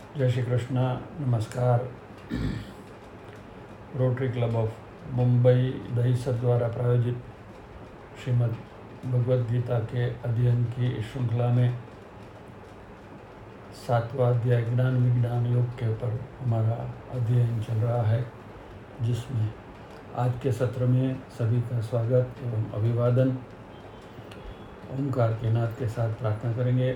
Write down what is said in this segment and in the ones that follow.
जय श्री कृष्णा। नमस्कार। Rotary club of Mumbai Dahisar द्वारा प्रायोजित श्रीमद् भगवद गीता के अध्ययन की इस श्रृंखला में 7वां अध्याय ज्ञान विज्ञान योग के ऊपर हमारा अध्ययन चल रहा है, जिसमें आज के सत्र में सभी का स्वागत एवं अभिवादन। ओंकार के नाद के साथ प्रार्थना करेंगे।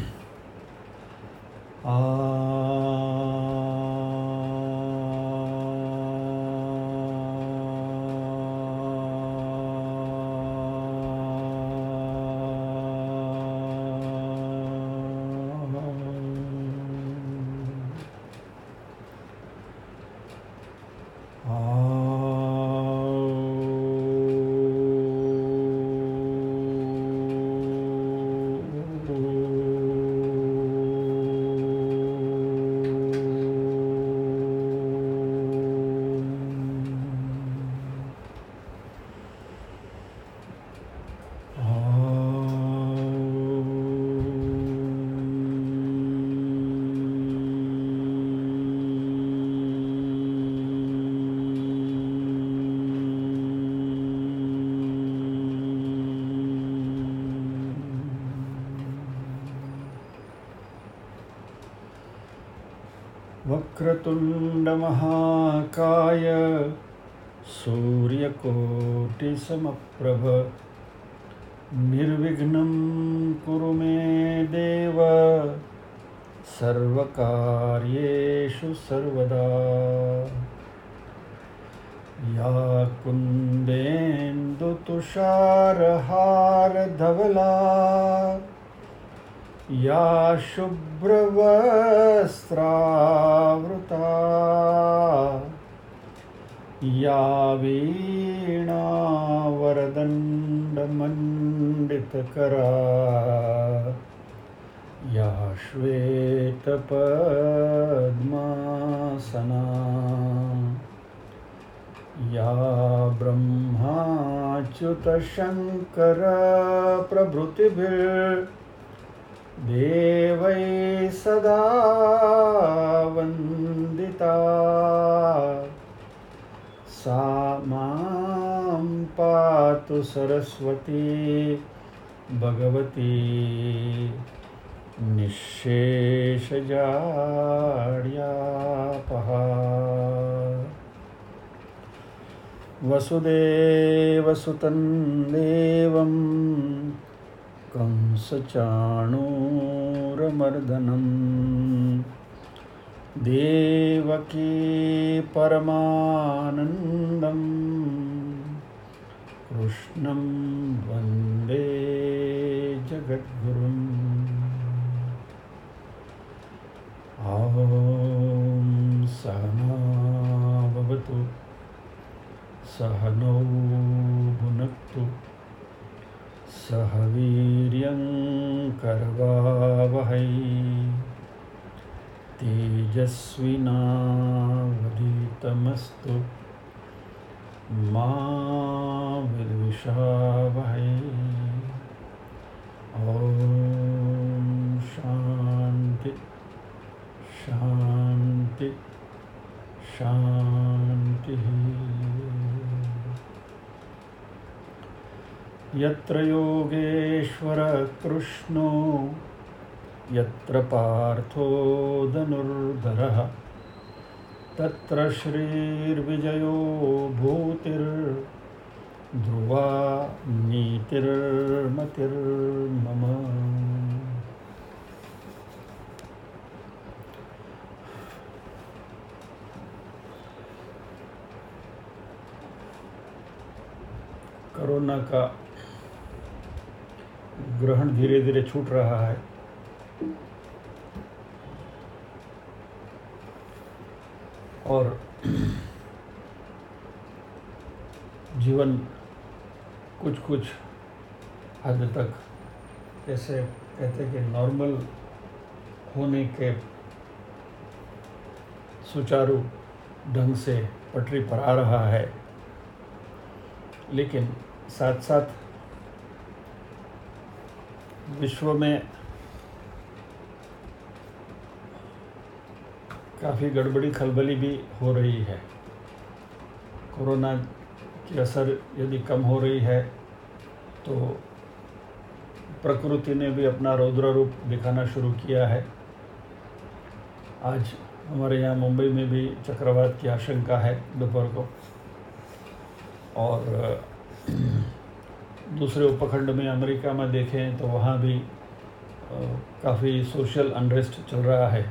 वक्रतुण्डमहाकाय सूर्यकोटिसमप्रभ निर्विघ्नं कुरु मे देव सर्वकार्येषु सर्वदा। या कुन्देन्दुतुषारहारधवला या शुभ्रवस्त्रावृता या वीणावरदण्डमण्डितकरा या श्वेतपद्मासना या ब्रह्माच्युतशङ्करप्रभृतिभिर्देवैः सदा वन्दिता। सा मां पातु सरस्वती भगवती निःशेषजाड्यापहा। वसुदेवसुतं देवं कंसचाणूरमर्दनं देवकी परमानन्दं कृष्णं वन्दे जगद्गुरुम्। ॐ सहना भवतु सहनौ भुनक्तु सह वीर्यं करवावहै तेजस्विनावधीतमस्तु मा विद्विषावहै। ॐ शान्ति शान्ति शान्तिः। यत्र योगेश्वर कृष्णो यत्र पार्थो धनुर्धरः तत्र श्रीर्विजयो भूतिर्ध्रुवा नीतिर्मतिर्मम। कोरोना का ग्रहण धीरे धीरे छूट रहा है और जीवन कुछ कुछ हद तक जैसे कहते हैं कि नॉर्मल होने के सुचारू ढंग से पटरी पर आ रहा है, लेकिन साथ साथ विश्व में काफ़ी गड़बड़ी खलबली भी हो रही है। कोरोना की असर यदि कम हो रही है तो प्रकृति ने भी अपना रौद्र रूप दिखाना शुरू किया है। आज हमारे यहाँ मुंबई में भी चक्रवात की आशंका है दोपहर को, और दूसरे उपखंड में अमेरिका में देखें तो वहाँ भी काफ़ी सोशल अनरेस्ट चल रहा है।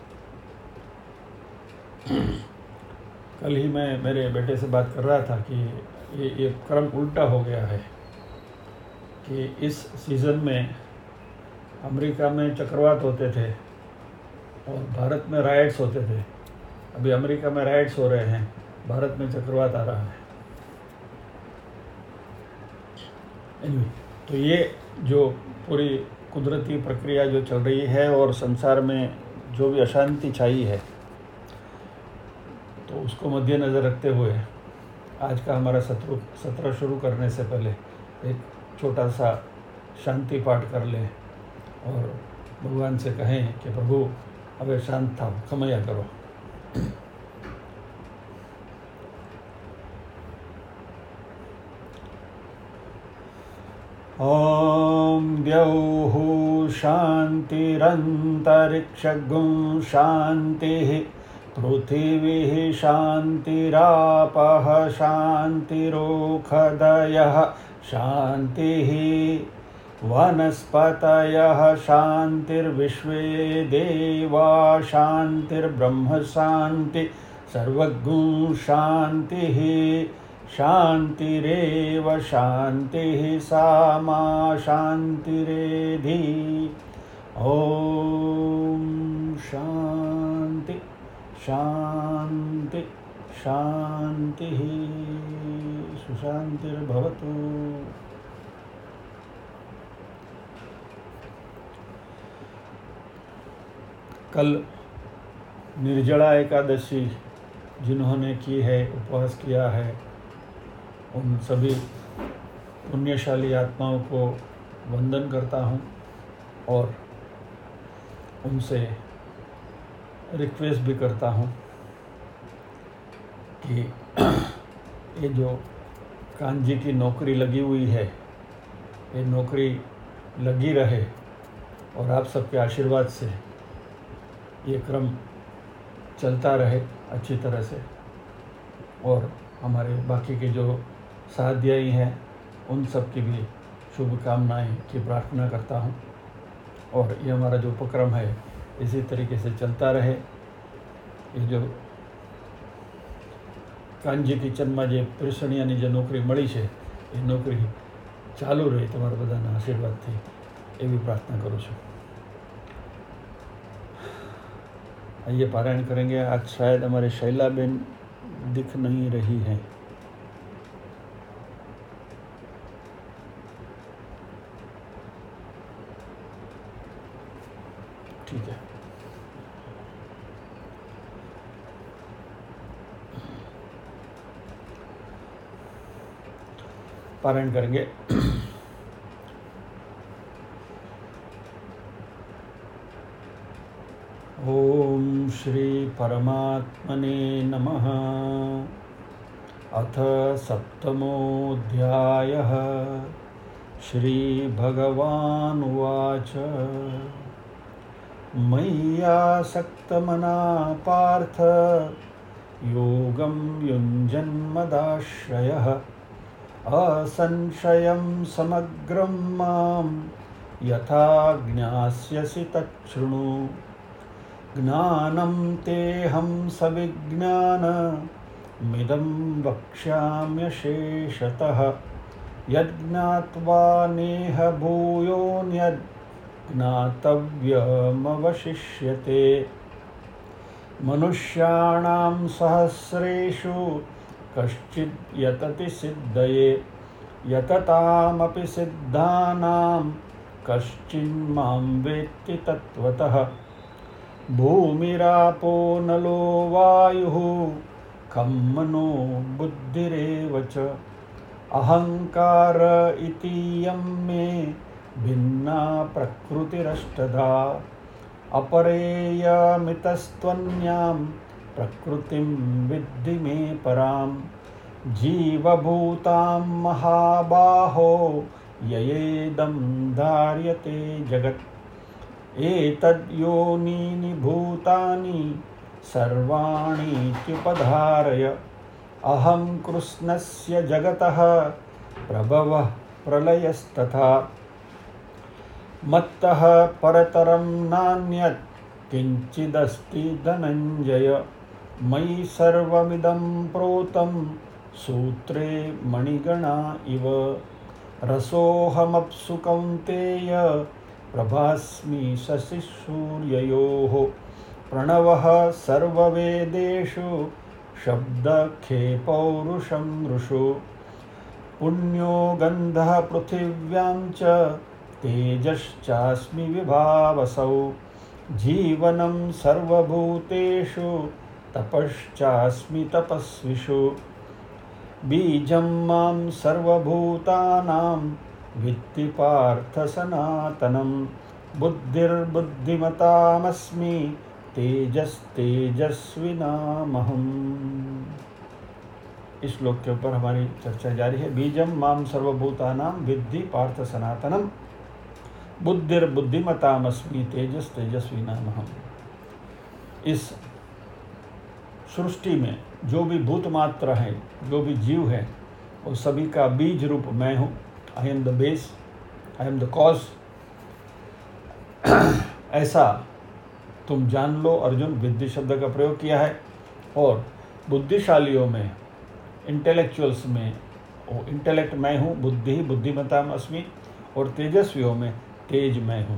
कल ही मैं मेरे बेटे से बात कर रहा था कि ये क्रम उल्टा हो गया है कि इस सीज़न में अमेरिका में चक्रवात होते थे और भारत में राइट्स होते थे। अभी अमेरिका में राइट्स हो रहे हैं, भारत में चक्रवात आ रहा है। anyway, तो ये जो पूरी कुदरती प्रक्रिया जो चल रही है और संसार में जो भी अशांति छाई है, तो उसको मद्देनज़र रखते हुए आज का हमारा सत्र शुरू करने से पहले एक छोटा सा शांति पाठ कर लें और भगवान से कहें कि प्रभु अब शांत था, क्षमया करो। ॐ द्यौः शान्तिरन्तरिक्षगुं शान्तिः पृथिवी शान्तिरापः शान्तिरोषधयः शान्तिः वनस्पतयः शान्तिर्विश्वे देवा शान्तिर्ब्रह्म शान्ति सर्वगुं शान्तिः शान्तिरेव शान्तिः सा मा शान्तिरेधि। ॐ शान्ति शान्ति शान्तिः सुशान्तिर्भवतु। कल निर्जला एकादशी जिन्होंने की है, उपवास किया है, उन सभी पुण्यशाली आत्माओं को वंदन करता हूँ और उनसे रिक्वेस्ट भी करता हूँ कि ये जो कांजी की नौकरी लगी हुई है, ये नौकरी लगी रहे और आप सबके आशीर्वाद से ये क्रम चलता रहे अच्छी तरह से, और हमारे बाकी के जो साध्यायी हैं उन सब की भी शुभकामनाएं की प्रार्थना करता हूँ। और ये हमारा जो उपक्रम है इसी तरीके से चलता रहे। ये जो कांजी किचનમાં જે પીરસણીયાની જે નોકરી મળી છે એ નોકરી ચાલુ રહે તમારા બધાના આશીર્વાદથી, એવી प्रार्थना करूँ છું। आइए पारायण करेंगे। आज शायद हमारे शैलाबेन दिख नहीं रही है। ठीक है, पारायण करेंगे। ओम श्री परमात्मने नमः। अथ सप्तमोऽध्यायः। श्री भगवानुवाच मय्यासक्तमना पार्थ योगं युञ्जन्मदाश्रयः असंशयं समग्रं मां यथा ज्ञास्यसि तच्छृणु। ज्ञानं तेऽहं सविज्ञानमिदं वक्ष्याम्यशेषतः। यज्ञात्वा नेह भूयोऽन्यद् ज्ञातव्यमवशिष्यते। मनुष्याणां सहस्रेषु कश्चिद् यतति सिद्धये, यततामपि सिद्धानां कश्चिन्मां वेत्ति तत्त्वतः। भूमिरापो नलो वायुः खं मनो बुद्धिरेव च। अहंकार इतीयं मे भिन्ना प्रकृतिरष्टधा। अपरेयमितस्त्वन्यां प्रकृतिं विद्धि मे परां जीवभूतां महाबाहो ययेदं धार्यते जगत् एतद्योनीनि भूतानि सर्वाणीत्युपधारय अहं कृष्णस्य जगतः प्रभवः प्रलयस्तथा मत्तः परतरं नान्यत् किञ्चिदस्ति धनञ्जय मयि सर्वमिदं प्रोतं सूत्रे मणिगणा इव रसोऽहमप्सु कौन्तेय प्रभास्मि शशिसूर्ययोः प्रणवः सर्ववेदेषु शब्दखे पौरुषं ऋषु पुण्यो गन्धः पृथिव्यां च तेजश्चास्मि विभावसौ जीवनं सर्वभूतेषु तपश्चास्मि तपस्विषु बीजं मां सर्वभूतानां वित्ति पार्थ सनातनं बुद्धिर्बुद्धिमतामस्मि तेजस्तेजस्विनामहम्। इस श्लोक के ऊपर हमारी चर्चा जारी है। बीजम माम सर्वभूतानां विद्धि पार्थ सनातनम बुद्धिर्बुद्धिमतामस्मि तेजस तेजस्विनामहम्। इस सृष्टि में जो भी भूत मात्र है, जो भी जीव है, वो सभी का बीज रूप मैं हूँ। I am the base, I am the cause. ऐसा तुम जान लो। अर्जुन विद्धि शब्द का प्रयोग किया है। और बुद्धिशालियों में, इंटेलेक्चुअल्स में, वो इंटेलेक्ट मैं हूँ, बुद्धि बुद्धिमताम अस्मि, और तेजस्वियों में तेज मैं हूँ।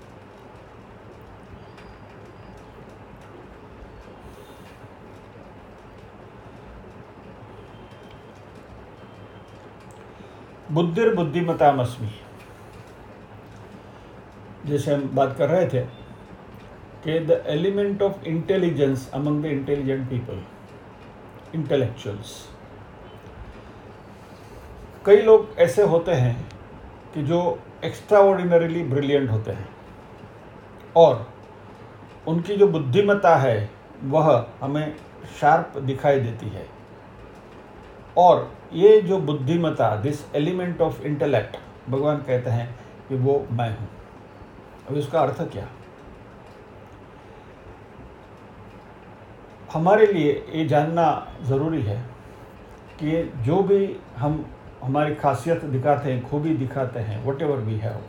बुद्धिर्बुद्धिमताम अस्मि, जैसे हम बात कर रहे थे कि the element of intelligence among the intelligent people, intellectuals. कई लोग ऐसे होते हैं कि जो एक्स्ट्राऑर्डिनरीली ब्रिलियंट होते हैं और उनकी जो बुद्धिमत्ता है वह हमें शार्प दिखाई देती है। और ये जो बुद्धिमत्ता, दिस एलिमेंट ऑफ इंटेलेक्ट, भगवान कहते हैं कि वो मैं हूँ। अब इसका अर्थ क्या? हमारे लिए ये जानना ज़रूरी है कि जो भी हम हमारी खासियत दिखाते हैं, खूबी दिखाते हैं, वट एवर वी हैव,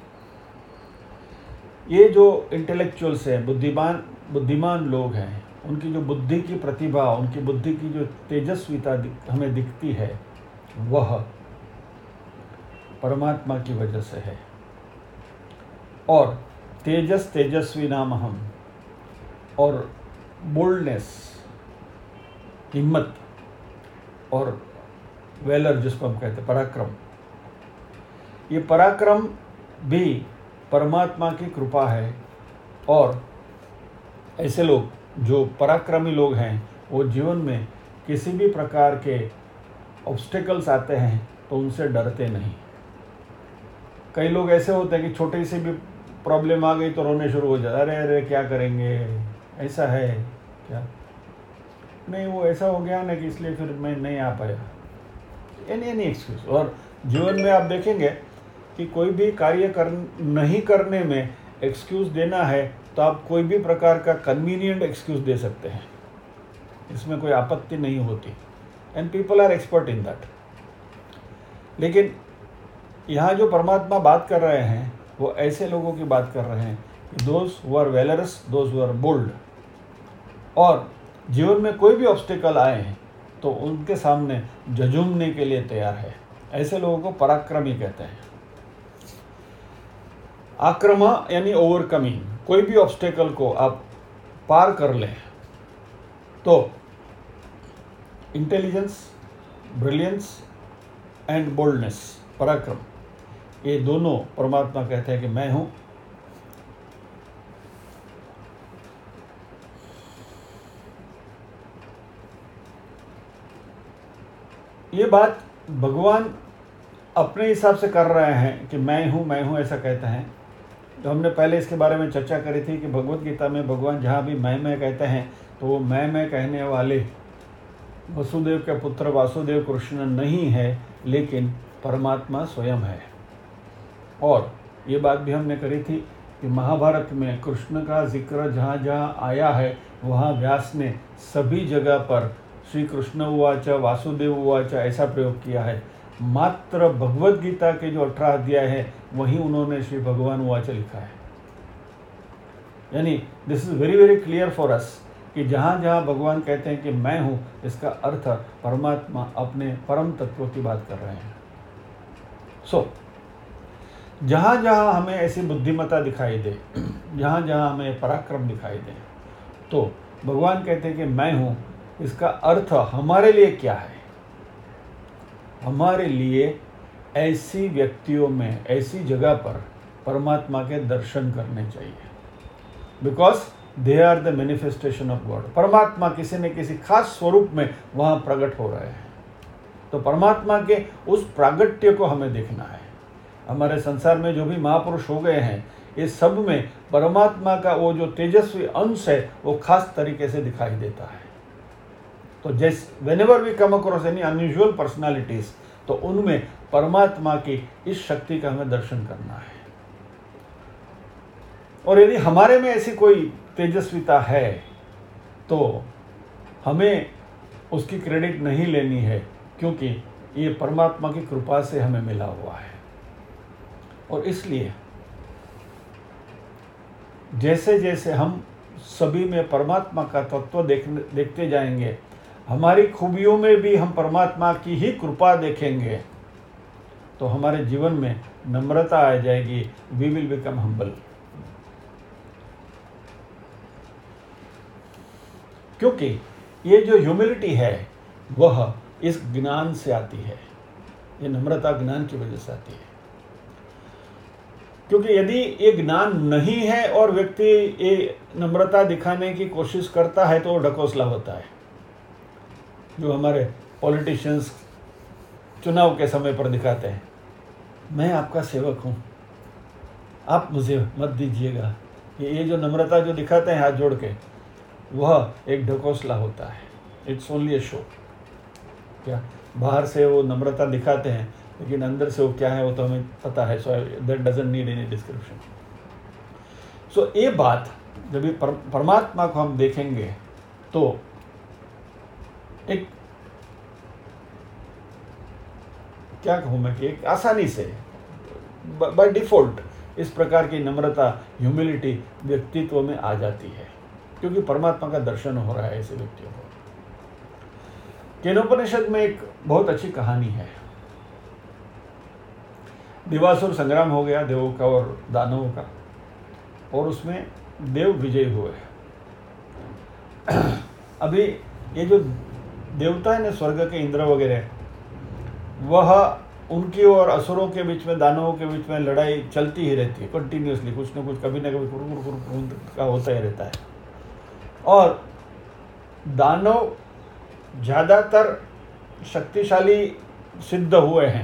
ये जो इंटेलेक्चुअल्स हैं, बुद्धिमान लोग हैं, उनकी जो बुद्धि की प्रतिभा, उनकी बुद्धि की जो तेजस्विता हमें दिखती है, वह परमात्मा की वजह से है। और तेजस तेजस्वी नाम हम, और बोल्डनेस, हिम्मत, और वेलर जिसको हम कहते हैं पराक्रम, ये पराक्रम भी परमात्मा की कृपा है। और ऐसे लोग जो पराक्रमी लोग हैं, वो जीवन में किसी भी प्रकार के ऑब्स्टेकल्स आते हैं तो उनसे डरते नहीं। कई लोग ऐसे होते हैं कि छोटे से भी प्रॉब्लम आ गई तो रोने शुरू हो जाते, अरे अरे क्या करेंगे, ऐसा है क्या, नहीं वो ऐसा हो गया ना कि इसलिए फिर मैं नहीं आ पाया, एनी एक्सक्यूज। और जीवन में आप देखेंगे कि कोई भी कार्य नहीं करने में एक्सक्यूज देना है तो आप कोई भी प्रकार का कन्वीनियंट एक्सक्यूज दे सकते हैं, इसमें कोई आपत्ति नहीं होती, and people are expert in that. लेकिन यहाँ जो परमात्मा बात कर रहे हैं वो ऐसे लोगों की बात कर रहे हैं, those who are valorous, those who are bold, और जीवन में कोई भी ऑब्स्टिकल आए हैं तो उनके सामने झुंझुमने के लिए तैयार है। ऐसे लोगों को पराक्रमी कहते हैं। आक्रमा यानी ओवरकमिंग, कोई भी ऑब्स्टिकल को आप पार कर लें तो इंटेलिजेंस, ब्रिलियंस एंड बोल्डनेस, पराक्रम, ये दोनों परमात्मा कहते हैं कि मैं हूँ। ये बात भगवान अपने हिसाब से कर रहे हैं कि मैं हूँ ऐसा कहते हैं, तो हमने पहले इसके बारे में चर्चा करी थी कि भगवत गीता में भगवान जहाँ भी मैं कहते हैं तो वो मैं कहने वाले वसुदेव के पुत्र वासुदेव कृष्ण नहीं है, लेकिन परमात्मा स्वयं है। और ये बात भी हमने करी थी कि महाभारत में कृष्ण का जिक्र जहाँ जहाँ आया है वहाँ व्यास ने सभी जगह पर श्री कृष्ण उवाच वासुदेव उवाच ऐसा प्रयोग किया है। मात्र भगवत गीता के जो 18 अध्याय है वहीं उन्होंने श्री भगवान उवाच लिखा है। यानी this is very very clear for us कि जहाँ जहाँ भगवान कहते हैं कि मैं हूँ, इसका अर्थ परमात्मा अपने परम तत्व की बात कर रहे हैं। जहाँ जहाँ हमें ऐसी बुद्धिमत्ता दिखाई दे, जहाँ जहाँ हमें पराक्रम दिखाई दे, तो भगवान कहते हैं कि मैं हूँ, इसका अर्थ हमारे लिए क्या है? हमारे लिए ऐसी व्यक्तियों में, ऐसी जगह पर परमात्मा के दर्शन करने चाहिए, because they are the manifestation of God. परमात्मा किसी न किसी खास स्वरूप में वहाँ प्रकट हो रहे हैं। तो परमात्मा के उस प्रागट्य को हमें देखना है। हमारे संसार में जो भी महापुरुष हो गए हैं, इस सब में परमात्मा का वो जो तेजस्वी अंश है वो खास तरीके से दिखाई देता है। तो जैसे whenever we come across any unusual personalities, तो उनमें परमात्मा की इस शक्ति का हमें दर्शन करना है। और यदि हमारे में ऐसी कोई तेजस्विता है तो हमें उसकी क्रेडिट नहीं लेनी है, क्योंकि ये परमात्मा की कृपा से हमें मिला हुआ है। और इसलिए जैसे जैसे हम सभी में परमात्मा का तत्व देखते जाएंगे, हमारी खूबियों में भी हम परमात्मा की ही कृपा देखेंगे, तो हमारे जीवन में नम्रता आ जाएगी। We will become humble. क्योंकि ये जो ह्यूमिलिटी है वह इस ज्ञान से आती है। ये नम्रता ज्ञान की वजह से आती है। क्योंकि यदि ये ज्ञान नहीं है और व्यक्ति ये नम्रता दिखाने की कोशिश करता है तो वो ढकोसला होता है। जो हमारे पॉलिटिशियंस चुनाव के समय पर दिखाते हैं, मैं आपका सेवक हूँ, आप मुझे मत दीजिएगा। ये जो नम्रता जो दिखाते हैं हाथ जोड़ के, वह एक ढकोसला होता है। It's only a show. क्या बाहर से वो नम्रता दिखाते हैं, लेकिन अंदर से वो क्या है वो तो हमें पता है। So that doesn't need any description. So ये बात जब भी परमात्मा को हम देखेंगे तो एक क्या कहूँ मैं कि एक आसानी से बाय डिफॉल्ट इस प्रकार की नम्रता, ह्यूमिलिटी व्यक्तित्व में आ जाती है, क्योंकि परमात्मा का दर्शन हो रहा है ऐसे व्यक्तियों को। केनोपनिषद में एक बहुत अच्छी कहानी है। दिवासुर संग्राम हो गया देवों का और दानवों का, और उसमें देव विजयी हुए। अभी ये जो देवता है ना, स्वर्ग के इंद्र वगैरह, वह उनकी और असुरों के बीच में, दानवों के बीच में लड़ाई चलती ही रहती है कंटिन्यूसली। कुछ न कुछ कभी न कभी कुरुकुर का होता ही रहता है। और दानव ज़्यादातर शक्तिशाली सिद्ध हुए हैं।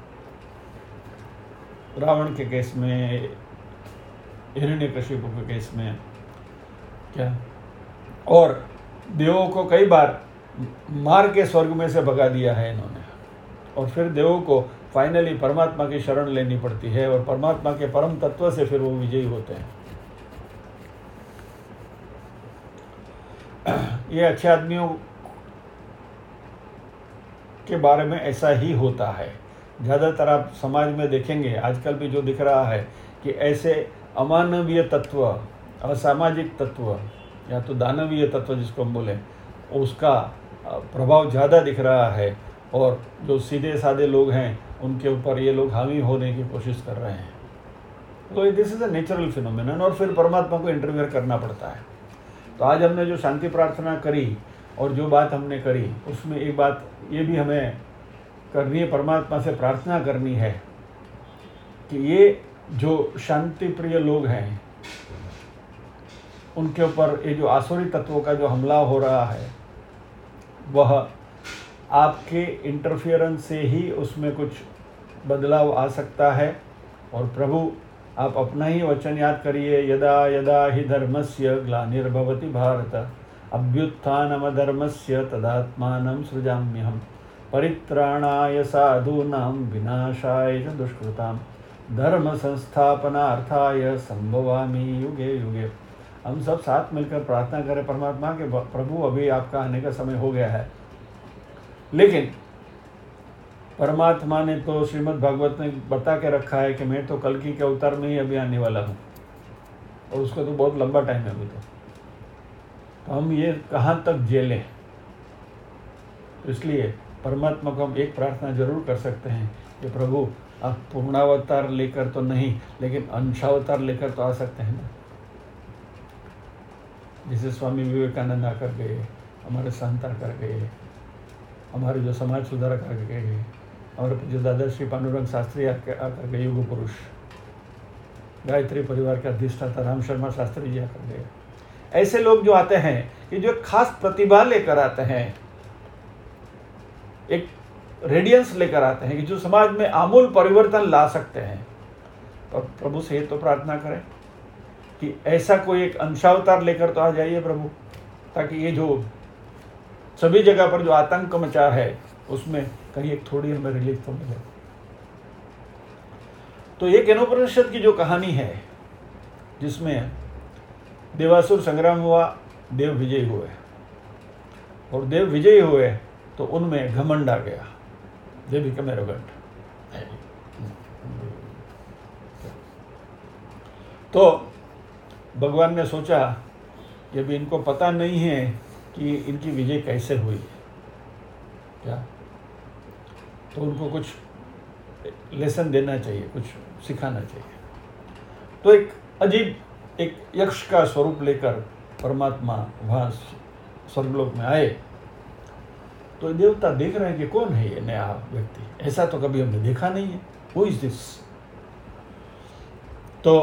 रावण के केस में, हिरण्यकशिपु के केस में क्या, और देवों को कई बार मार के स्वर्ग में से भगा दिया है इन्होंने। और फिर देवों को फाइनली परमात्मा की शरण लेनी पड़ती है, और परमात्मा के परम तत्व से फिर वो विजयी होते हैं। ये अच्छे आदमियों के बारे में ऐसा ही होता है। ज़्यादातर आप समाज में देखेंगे, आजकल भी जो दिख रहा है कि ऐसे अमानवीय तत्व, असामाजिक तत्व या तो दानवीय तत्व जिसको हम बोलें, उसका प्रभाव ज़्यादा दिख रहा है। और जो सीधे साधे लोग हैं उनके ऊपर ये लोग हावी होने की कोशिश कर रहे हैं। तो this is a natural phenomenon, और फिर परमात्मा को इंटरव्यू करना पड़ता है। तो आज हमने जो शांति प्रार्थना करी और जो बात हमने करी, उसमें एक बात ये भी हमें करनी है, परमात्मा से प्रार्थना करनी है कि ये जो शांति प्रिय लोग हैं उनके ऊपर ये जो आसुरी तत्वों का जो हमला हो रहा है, वह आपके इंटरफियरेंस से ही उसमें कुछ बदलाव आ सकता है। और प्रभु आप अपना ही वचन याद करिए, यदा यदा हि धर्मस्य ग्लानिर्भवति भारत अभ्युत्थानमधर्मस्य तदात्मानं सृजाम्यहम् परित्राणाय साधूनां विनाशाय च दुष्कृतां धर्म संस्थापनार्थाय संभवामि युगे युगे। हम सब साथ मिलकर प्रार्थना करें परमात्मा के, प्रभु अभी आपका आने का समय हो गया है। लेकिन परमात्मा ने तो श्रीमद् भागवत में बता के रखा है कि मैं तो कल्कि के अवतार में ही अभी आने वाला हूँ, और उसका तो बहुत लंबा टाइम है अभी तो हम ये कहाँ तक झेलें। इसलिए परमात्मा को हम एक प्रार्थना जरूर कर सकते हैं कि प्रभु आप पूर्णावतार लेकर तो नहीं, लेकिन अंशावतार लेकर तो आ सकते हैं ना। जिसे स्वामी विवेकानंद आकर गए, हमारे संत आकर गए, हमारे जो समाज सुधारक आकर गए, हमारे जो दादा श्री पांडुरंग शास्त्री आकर गए, युग पुरुष, गायत्री परिवार के अधिष्ठाता राम शर्मा शास्त्री जी आकर गए। ऐसे लोग जो आते हैं कि जो खास प्रतिभा लेकर आते हैं, एक रेडियंस लेकर आते हैं कि जो समाज में आमूल परिवर्तन ला सकते हैं। और प्रभु से तो प्रार्थना करें कि ऐसा कोई एक अंशावतार लेकर तो आ जाइए प्रभु, ताकि ये जो सभी जगह पर जो आतंक मचा है उसमें कहीं एक थोड़ी हमें रिलीफ तो मिले। तो ये केनोपनिषद की जो कहानी है जिसमें देवासुर संग्राम हुआ, देव विजयी हुए, और देव विजयी हुए तो उनमें घमंड आ गया, दे बिकम एरोगेंट। तो भगवान ने सोचा कि अभी इनको पता नहीं है कि इनकी विजय कैसे हुई क्या, तो उनको कुछ लेसन देना चाहिए, कुछ सिखाना चाहिए। तो एक अजीब एक यक्ष का स्वरूप लेकर परमात्मा वहाँ स्वर्गलोक में आए। तो देवता देख रहे हैं कि कौन है ये नया व्यक्ति, ऐसा तो कभी हमने देखा नहीं है, हु इज दिस। तो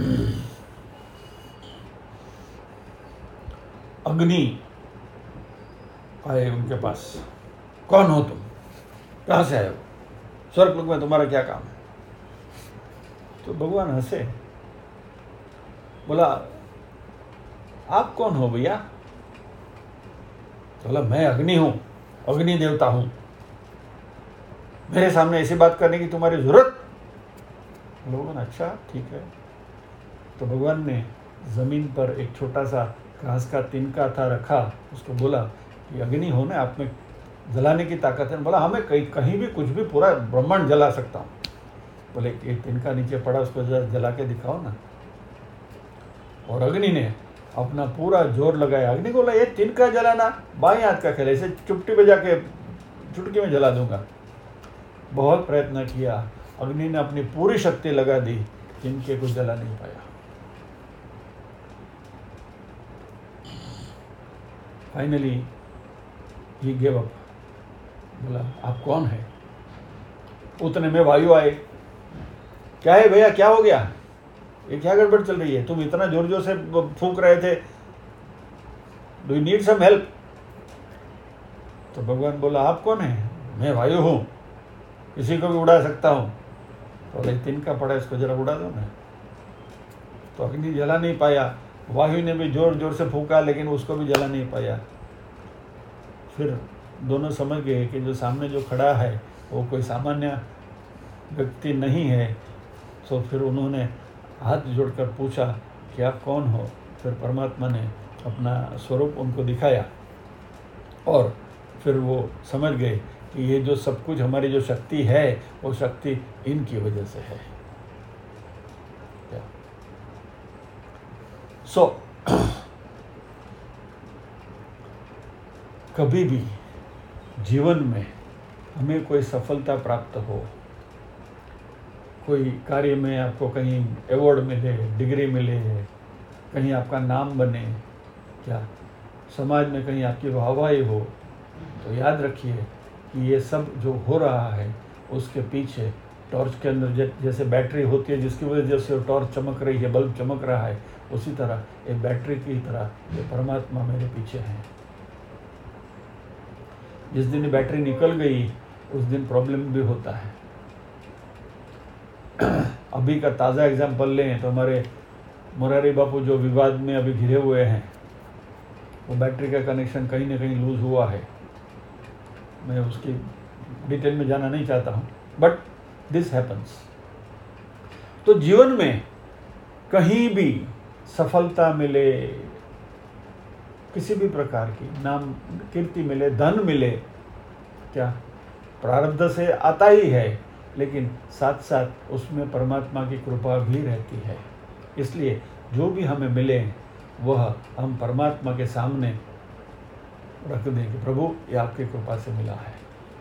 अग्नि आए उनके पास, कौन हो तुम, कहाँ से आए हो, स्वर्गलोक में तुम्हारा क्या काम है। तो भगवान हंसे, बोला आप कौन हो भैया। तो बोला मैं अग्नि हूं, अग्नि देवता हूं, मेरे सामने ऐसी बात करने की तुम्हारी जरूरत। लोगों ने अच्छा ठीक है। तो भगवान ने जमीन पर एक छोटा सा घास का तिनका था रखा, उसको बोला कि अग्नि हो ना, आप में जलाने की ताकत है। बोला हमें कहीं भी कुछ भी पूरा ब्रह्मांड जला सकता हूँ। बोले एक तिनका नीचे पड़ा, उसको जला के दिखाओ ना। और अग्नि ने अपना पूरा जोर लगाया। अग्नि को बोला ये तिनका जलाना बाएं हाथ का खेल, ऐसे चुपटी बजा के चुटकी में जला दूंगा। बहुत प्रयत्न किया, अग्नि ने अपनी पूरी शक्ति लगा दी, तिनके को जला नहीं पाया। Finally he give up. बोला आप कौन है। उतने में वायु आए, क्या है भैया, क्या हो गया, ये क्या गड़बड़ चल रही है, तुम इतना जोर जोर से फूंक रहे थे, do you need some help. तो भगवान बोला आप कौन है। मैं वायु हूँ, किसी को भी उड़ा सकता हूँ। तो तिनका पड़ा, इसको जरा उड़ा दो ना। तो अग्नि जला नहीं पाया, वायु ने भी जोर जोर से फूंका, लेकिन उसको भी जला नहीं पाया। फिर दोनों समझ गए कि जो सामने जो खड़ा है वो कोई सामान्य व्यक्ति नहीं है। तो फिर उन्होंने हाथ जोड़कर पूछा कि आप कौन हो। फिर परमात्मा ने अपना स्वरूप उनको दिखाया, और फिर वो समझ गए कि ये जो सब कुछ हमारी जो शक्ति है वो शक्ति इनकी वजह से है। सो कभी भी जीवन में हमें कोई सफलता प्राप्त हो, कोई कार्य में आपको कहीं अवार्ड मिले, डिग्री मिले, कहीं आपका नाम बने, क्या समाज में कहीं आपकी वाहवाही हो, तो याद रखिए कि ये सब जो हो रहा है उसके पीछे टॉर्च के अंदर जैसे बैटरी होती है जिसकी वजह से टॉर्च चमक रही है, बल्ब चमक रहा है, उसी तरह ये बैटरी की तरह ये परमात्मा मेरे पीछे है। जिस दिन बैटरी निकल गई उस दिन प्रॉब्लम भी होता है। अभी का ताज़ा एग्जाम्पल लें तो हमारे मुरारी बापू जो विवाद में अभी घिरे हुए हैं, वो बैटरी का कनेक्शन कहीं ना कहीं लूज़ हुआ है। मैं उसकी डिटेल में जाना नहीं चाहता हूँ, बट दिस हैपन्स। तो जीवन में कहीं भी सफलता मिले, किसी भी प्रकार की नाम कीर्ति मिले, धन मिले, क्या प्रारब्ध से आता ही है, लेकिन साथ साथ उसमें परमात्मा की कृपा भी रहती है। इसलिए जो भी हमें मिले वह हम परमात्मा के सामने रख दें कि प्रभु ये आपकी कृपा से मिला है।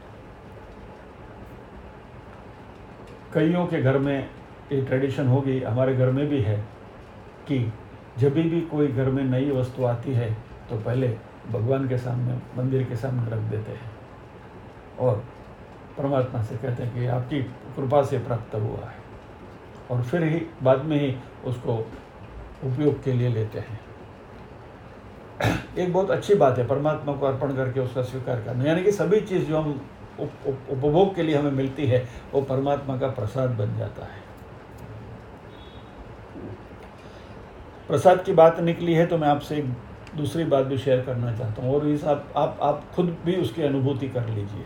कईयों के घर में ये ट्रेडिशन होगी, हमारे घर में भी है कि जब भी कोई घर में नई वस्तु आती है तो पहले भगवान के सामने, मंदिर के सामने रख देते हैं और परमात्मा से कहते हैं कि आपकी कृपा से प्राप्त हुआ है, और फिर ही बाद में ही उसको उपयोग के लिए लेते हैं। एक बहुत अच्छी बात है परमात्मा को अर्पण करके उसका स्वीकार करना, यानी कि सभी चीज़ जो हम उपभोग के लिए हमें मिलती है वो परमात्मा का प्रसाद बन जाता है। प्रसाद की बात निकली है तो मैं आपसे एक दूसरी बात भी शेयर करना चाहता हूँ, और इस आप खुद भी उसकी अनुभूति कर लीजिए।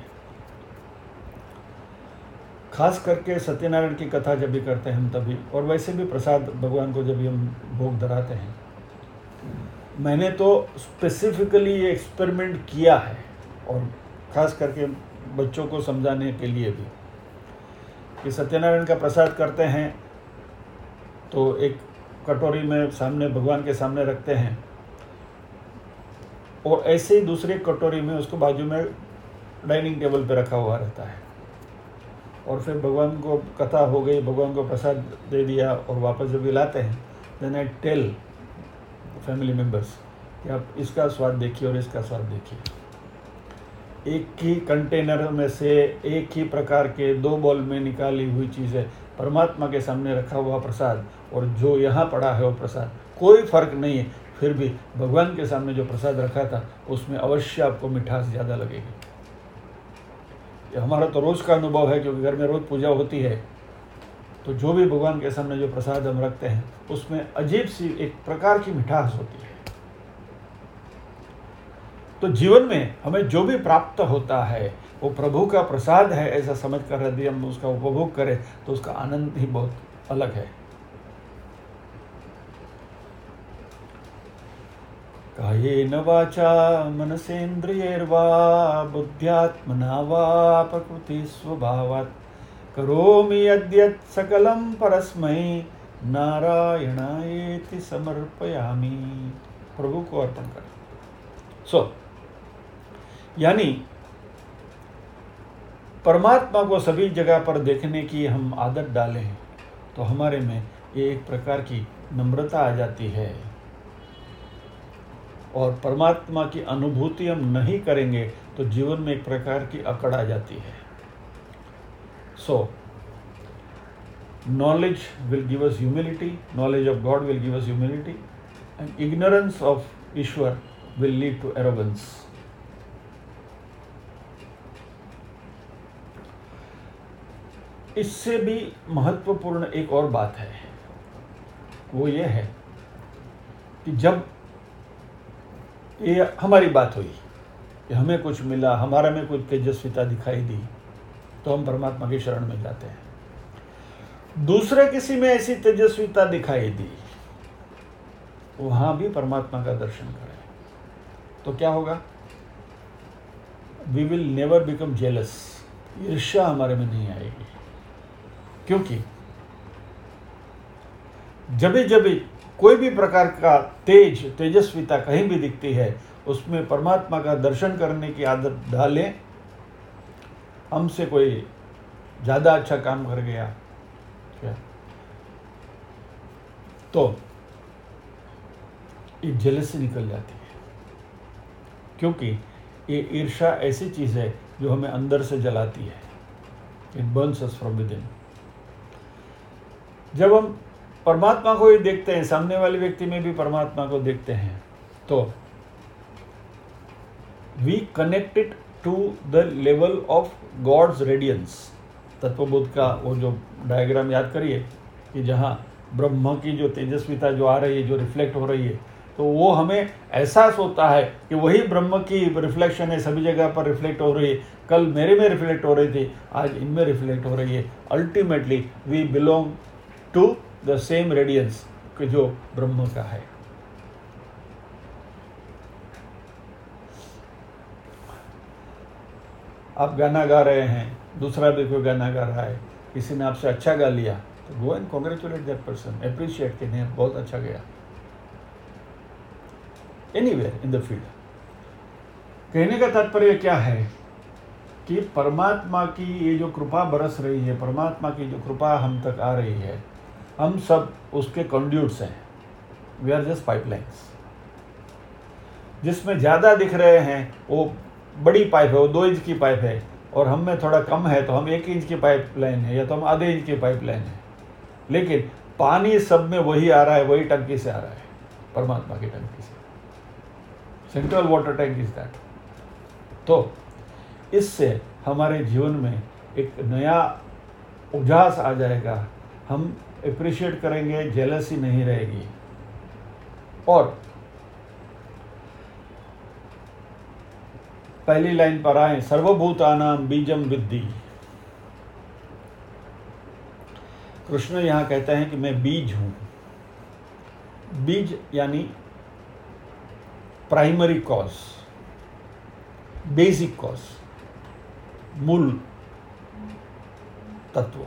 खास करके सत्यनारायण की कथा जब भी करते हैं हम तभी, और वैसे भी प्रसाद भगवान को जब भी हम भोग धराते हैं, मैंने तो स्पेसिफिकली ये एक्सपेरिमेंट किया है, और ख़ास करके बच्चों को समझाने के लिए भी, कि सत्यनारायण का प्रसाद करते हैं तो एक कटोरी में सामने भगवान के सामने रखते हैं, और ऐसे ही दूसरी कटोरी में उसको बाजू में डाइनिंग टेबल पे रखा हुआ रहता है, और फिर भगवान को कथा हो गई, भगवान को प्रसाद दे दिया, और वापस जब भी लाते हैं then I tell family members कि आप इसका स्वाद देखिए और इसका स्वाद देखिए। एक ही कंटेनर में से एक ही प्रकार के 2 बॉल में निकाली हुई चीज़ें, परमात्मा के सामने रखा हुआ प्रसाद और जो यहाँ पड़ा है वो प्रसाद, कोई फर्क नहीं है। फिर भी भगवान के सामने जो प्रसाद रखा था उसमें अवश्य आपको मिठास ज़्यादा लगेगी। ये हमारा तो रोज़ का अनुभव है, क्योंकि घर में रोज़ पूजा होती है, तो जो भी भगवान के सामने जो प्रसाद हम रखते हैं उसमें अजीब सी एक प्रकार की मिठास होती है। तो जीवन में हमें जो भी प्राप्त होता है वो प्रभु का प्रसाद है, ऐसा समझ कर यदि हम उसका उपभोग करें तो उसका आनंद ही बहुत अलग है। कायेन वाचा मनसेन्द्रियैर्वा बुद्ध्यात्मना वा प्रकृति स्वभावात् करोमि यद्यत् सकलं परस्मै नारायणायेति समर्पयामि। प्रभु को अर्पण करें। यानी परमात्मा को सभी जगह पर देखने की हम आदत डालें तो हमारे में ये एक प्रकार की नम्रता आ जाती है, और परमात्मा की अनुभूति हम नहीं करेंगे तो जीवन में एक प्रकार की अकड़ आ जाती है। Knowledge will give us humility, knowledge of God will give us humility, and ignorance of Ishwar will lead to arrogance. इससे भी महत्वपूर्ण एक और बात है, वो ये है कि जब ये हमारी बात हुई कि हमें कुछ मिला, हमारा में कुछ तेजस्विता दिखाई दी, तो हम परमात्मा की शरण में जाते हैं। दूसरे किसी में ऐसी तेजस्विता दिखाई दी, वहां भी परमात्मा का दर्शन करें तो क्या होगा? We will never become jealous. ईर्ष्या हमारे में नहीं आएगी, क्योंकि जब भी कोई भी प्रकार का तेजस्विता कहीं भी दिखती है उसमें परमात्मा का दर्शन करने की आदत डालें। हमसे कोई ज़्यादा अच्छा काम कर गया क्या, तो ये जेलसी निकल जाती है, क्योंकि ये ईर्ष्या ऐसी चीज़ है जो हमें अंदर से जलाती है। It burns us from within. जब हम परमात्मा को ही देखते हैं, सामने वाले व्यक्ति में भी परमात्मा को देखते हैं, तो we connected to the level of God's radiance. तत्वबोध का वो जो डायग्राम याद करिए, कि जहाँ ब्रह्म की जो तेजस्विता जो आ रही है, जो रिफ्लेक्ट हो रही है, तो वो हमें एहसास होता है कि वही ब्रह्म की रिफ्लेक्शन है, सभी जगह पर रिफ्लेक्ट हो रही है। कल मेरे में रिफ्लेक्ट हो रही थी, आज इनमें रिफ्लेक्ट हो रही है। Ultimately we belong to the same radiance कि जो ब्रह्म का है। आप गाना गा रहे हैं, दूसरा भी कोई गाना गा रहा है, किसी ने आपसे अच्छा गा लिया, तो go and congratulate that person, appreciate कि नहीं बहुत अच्छा गया। Anywhere in the field. कहने का तात्पर्य क्या है कि परमात्मा की ये जो कृपा बरस रही है, परमात्मा की जो कृपा हम तक आ रही है, हम सब उसके कंड्यूट्स हैं। We are just pipelines. जिसमें ज़्यादा दिख रहे हैं वो बड़ी पाइप है, वो 2 इंच की पाइप है, और हम में थोड़ा कम है तो हम 1 इंच की पाइपलाइन है, या तो हम आधे इंच की पाइपलाइन है। लेकिन पानी सब में वही आ रहा है, वही टंकी से आ रहा है, परमात्मा की टंकी से। Central water tank is that. तो इससे हमारे जीवन में एक नया उजास आ जाएगा, हम अप्रिशिएट करेंगे, जेलसी नहीं रहेगी। और पहली लाइन पर आए, सर्वभूतानां बीजम विद्धि। कृष्ण यहां कहते हैं कि मैं बीज हूं। बीज यानी प्राइमरी कॉज, बेसिक कॉज, मूल तत्व।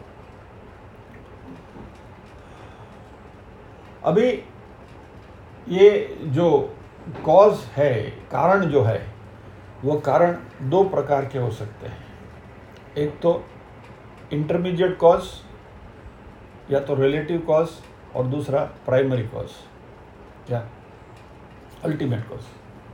अभी ये जो कॉज है, कारण जो है, वो कारण 2 प्रकार के हो सकते हैं। एक तो इंटरमीडिएट कॉज या तो रिलेटिव कॉज, और दूसरा प्राइमरी कॉज या अल्टीमेट कॉज।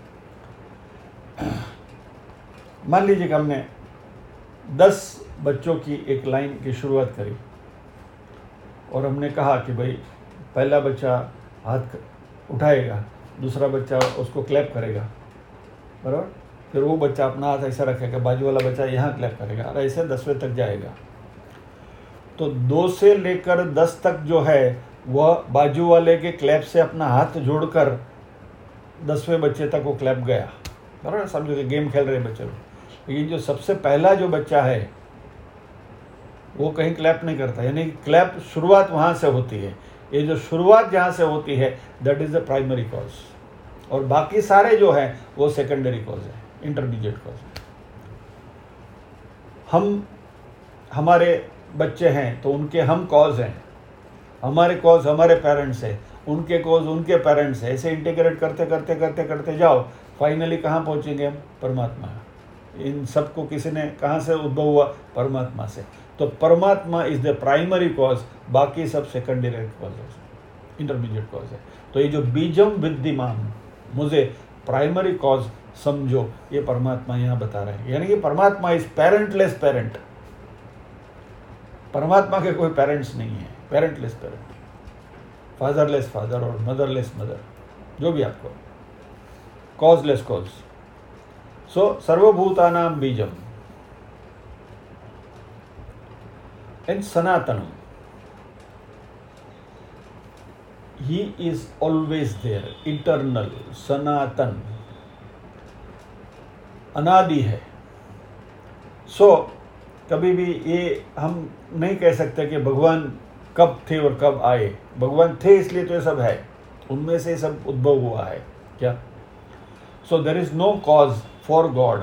मान लीजिए कि हमने 10 बच्चों की एक लाइन की शुरुआत करी और हमने कहा कि भाई पहला बच्चा हाथ उठाएगा, दूसरा बच्चा उसको क्लैप करेगा, बराबर। फिर वो बच्चा अपना हाथ ऐसा रखेगा, बाजू वाला बच्चा यहाँ क्लैप करेगा, और ऐसे 10वें तक जाएगा। तो 2 से लेकर 10 तक जो है वह बाजू वाले के क्लैप से अपना हाथ जोड़कर 10वें बच्चे तक वो क्लैप गया, बराबर। समझो कि गेम खेल रहे बच्चे लोग, लेकिन जो सबसे पहला जो बच्चा है वो कहीं क्लैप नहीं करता, यानी क्लैप शुरुआत वहाँ से होती है। ये जो शुरुआत जहाँ से होती है that is the primary cause, और बाकी सारे जो हैं वो सेकेंडरी कॉज है, इंटरमीडिएट कॉज। हम हमारे बच्चे हैं तो उनके हम कॉज हैं, हमारे कॉज हमारे पेरेंट्स हैं, उनके कॉज उनके पेरेंट्स हैं। ऐसे इंटीग्रेट करते करते करते करते जाओ, फाइनली कहाँ पहुँचेंगे हम? परमात्मा। इन सबको किसी ने कहाँ से उद्भव हुआ? परमात्मा से। तो परमात्मा इज द प्राइमरी कॉज, बाकी सब सेकेंडरी कॉज है, इंटरमीडिएट कॉज है। तो ये जो बीजम विद्यमान, मुझे प्राइमरी कॉज समझो, ये परमात्मा यहाँ बता रहे हैं। यानी कि परमात्मा इज पेरेंटलेस पेरेंट। परमात्मा के कोई पेरेंट्स नहीं है, पेरेंटलेस पेरेंट, फादरलेस फादर और मदरलेस मदर, जो भी आपको, कॉजलेस कॉज। सो सर्वभूतानां बीजम एंड सनातनम, he is always there, eternal, सनातन, अनादि है। सो कभी भी ये हम नहीं कह सकते कि भगवान कब थे और कब आए। भगवान थे इसलिए तो ये सब है, उनमें से सब उद्भव हुआ है क्या? So there is no cause for God.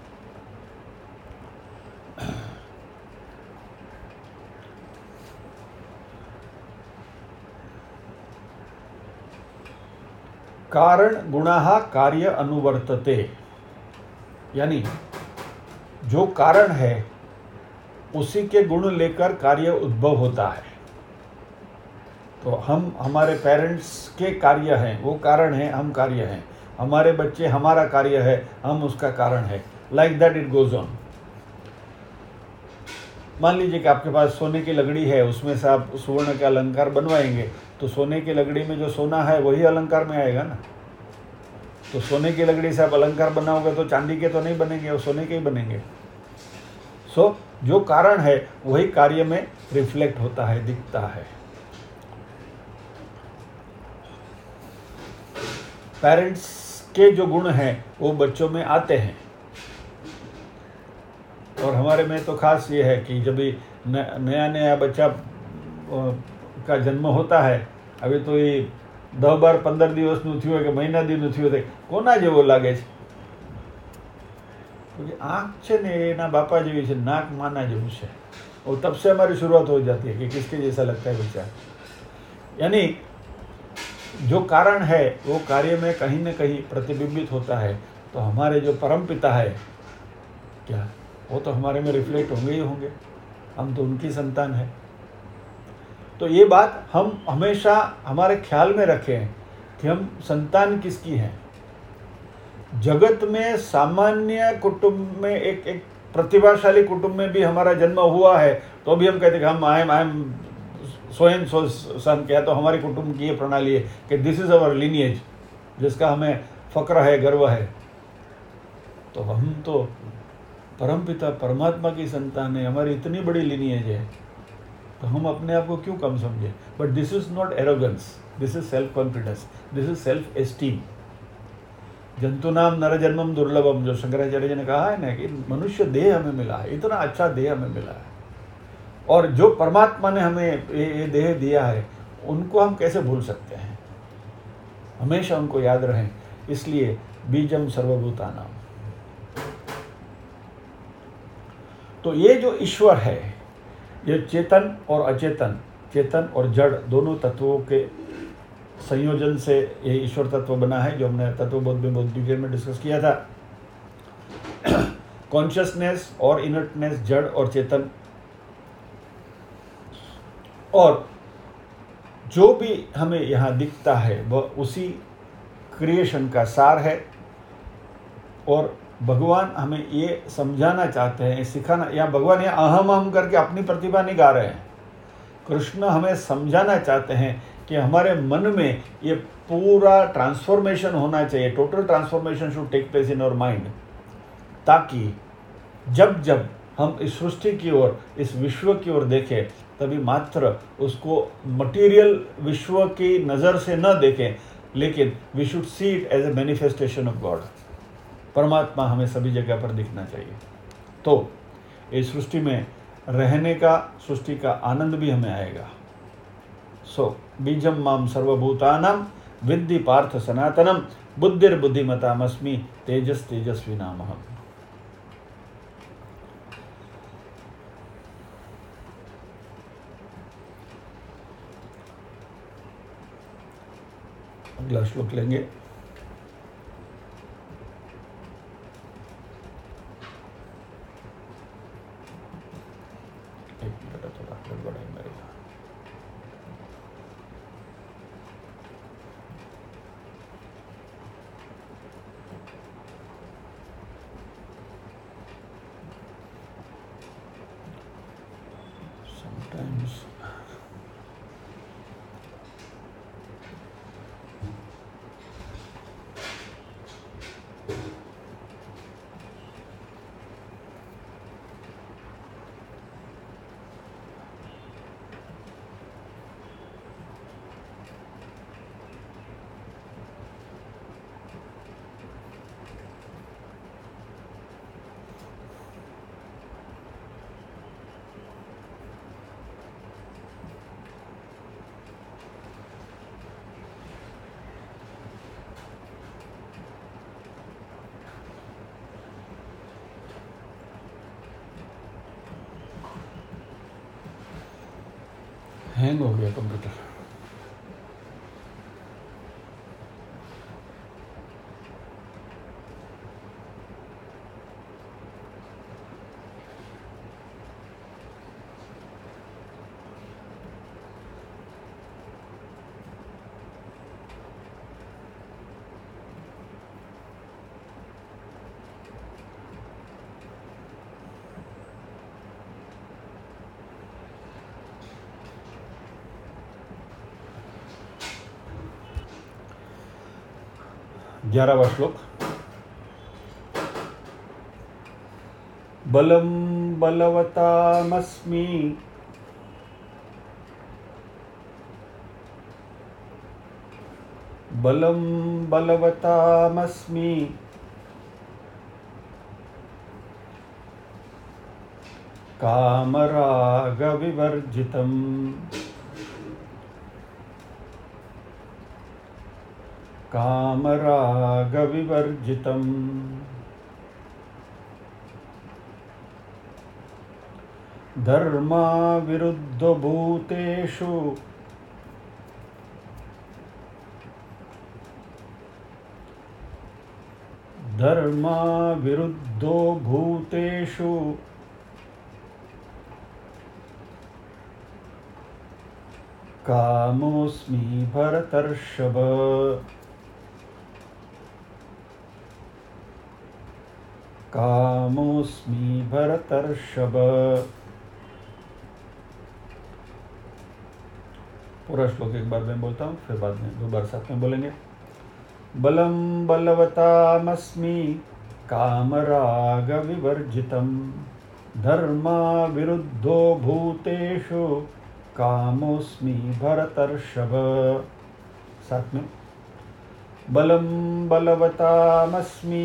कारण गुणाः कार्य अनुवर्तते, यानी जो कारण है उसी के गुण लेकर कार्य उद्भव होता है। तो हम हमारे पेरेंट्स के कार्य हैं, वो कारण हैं, हम कार्य हैं। हमारे बच्चे हमारा कार्य है, हम उसका कारण है। Like that it goes on. मान लीजिए कि आपके पास सोने की लकड़ी है, उसमें से आप सुवर्ण का अलंकार बनवाएंगे, तो सोने की लकड़ी में जो सोना है वही अलंकार में आएगा ना। तो सोने की लकड़ी से आप अलंकार बनाओगे तो चांदी के तो नहीं बनेंगे, वो सोने के ही बनेंगे। सो जो कारण है वही कार्य में रिफ्लेक्ट होता है, दिखता है। पेरेंट्स के जो गुण हैं वो बच्चों में आते हैं। और हमारे में तो खास ये है कि जब भी नया नया बच्चा का जन्म होता है, अभी तो ये 10-15 દિવસનું થયું કે મહિના દીનું થયું હોય કોના જેવો લાગે છે? क्योंकि आँख છે ને એના बापा જેવી છે, नाक माना જેવું છે। और तब से हमारी शुरुआत हो जाती है कि किसके जैसा लगता है बच्चा। यानी जो कारण है वो कार्य में कहीं न कहीं प्रतिबिंबित होता है। तो हमारे जो परम पिता है क्या, वो तो हमारे में रिफ्लेक्ट होंगे ही होंगे, हम तो उनकी संतान है। तो ये बात हम हमेशा हमारे ख्याल में रखें कि हम संतान किसकी हैं। जगत में सामान्य कुटुंब में एक प्रतिभाशाली कुटुंब में भी हमारा जन्म हुआ है तो भी हम कहते हैं कि हम I am so and so सन। क्या तो हमारी कुटुंब की ये प्रणाली है कि दिस इज अवर लिनिएज, जिसका हमें फक्र है, गर्व है। तो हम तो परमपिता परमात्मा की संतान है, हमारी इतनी बड़ी लिनिएज है, तो हम अपने आप को क्यों कम समझे। But this is not arrogance, this is self confidence, this is self esteem. जंतु नाम नर जन्मम दुर्लभम, जो शंकराचार्य जी ने कहा है ना कि मनुष्य देह हमें मिला है, इतना अच्छा देह हमें मिला है, और जो परमात्मा ने हमें ये देह दिया है उनको हम कैसे भूल सकते हैं। हमेशा उनको याद रहें। इसलिए बीजम सर्वभूतानाम। तो ये जो ईश्वर है, ये चेतन और अचेतन, चेतन और जड़ दोनों तत्वों के संयोजन से ये ईश्वर तत्व बना है, जो हमने तत्वबोध में बहुत डिटेल में डिस्कस किया था। कॉन्शियसनेस और इनर्टनेस, जड़ और चेतन, और जो भी हमें यहाँ दिखता है वह उसी क्रिएशन का सार है। और भगवान हमें ये समझाना चाहते हैं, सिखाना, या भगवान ये अहम अहम करके अपनी प्रतिभा नहीं गा रहे हैं। कृष्ण हमें समझाना चाहते हैं कि हमारे मन में ये पूरा ट्रांसफॉर्मेशन होना चाहिए, total transformation should take place in our mind, ताकि जब जब हम इस सृष्टि की ओर, इस विश्व की ओर देखें, तभी मात्र उसको मटेरियल विश्व की नज़र से न देखें, लेकिन we should see it as a manifestation of God. परमात्मा हमें सभी जगह पर दिखना चाहिए, तो इस सृष्टि में रहने का, सृष्टि का आनंद भी हमें आएगा। सो बीजम माम सर्वभूतानां विद्धि पार्थ सनातनम बुद्धिर्बुद्धिमतामस्मि तेजस तेजस्वी नामहम्। अगला श्लोक लेंगे। थोड़ा गड़बड़ है मेरे। Sometimes हैंग हो गया कंप्यूटर। ग्यारहवां श्लोक। बलम बलवतामस्मि बलं बलवतामस्मि कामरागविवर्जितम् कामरागविवर्जितम् धर्माविरुद्धभूतेषु कामोऽस्मि भरतर्षभ कामोऽस्मि भरतर्षभ। पूरा श्लोक एक बार मैं बोलता हूँ, फिर बाद में दो बार साथ में बोलेंगे। बलं बलवतामस्मि कामरागविवर्जितं धर्माविरुद्धो भूतेषु कामोऽस्मि भरतर्षभ। साथ में बलं बलवतामस्मि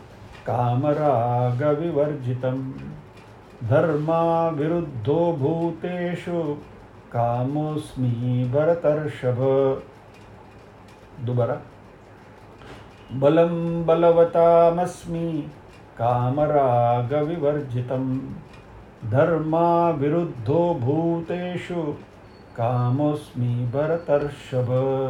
कामरागविवर्जितं धर्माविरुद्धो भूतेषु कामोऽस्मि भरतर्षभ। दोबारा। बलं बलवतामस्मि कामरागविवर्जितं धर्माविरुद्धो भूतेषु कामोऽस्मि भरतर्षभ।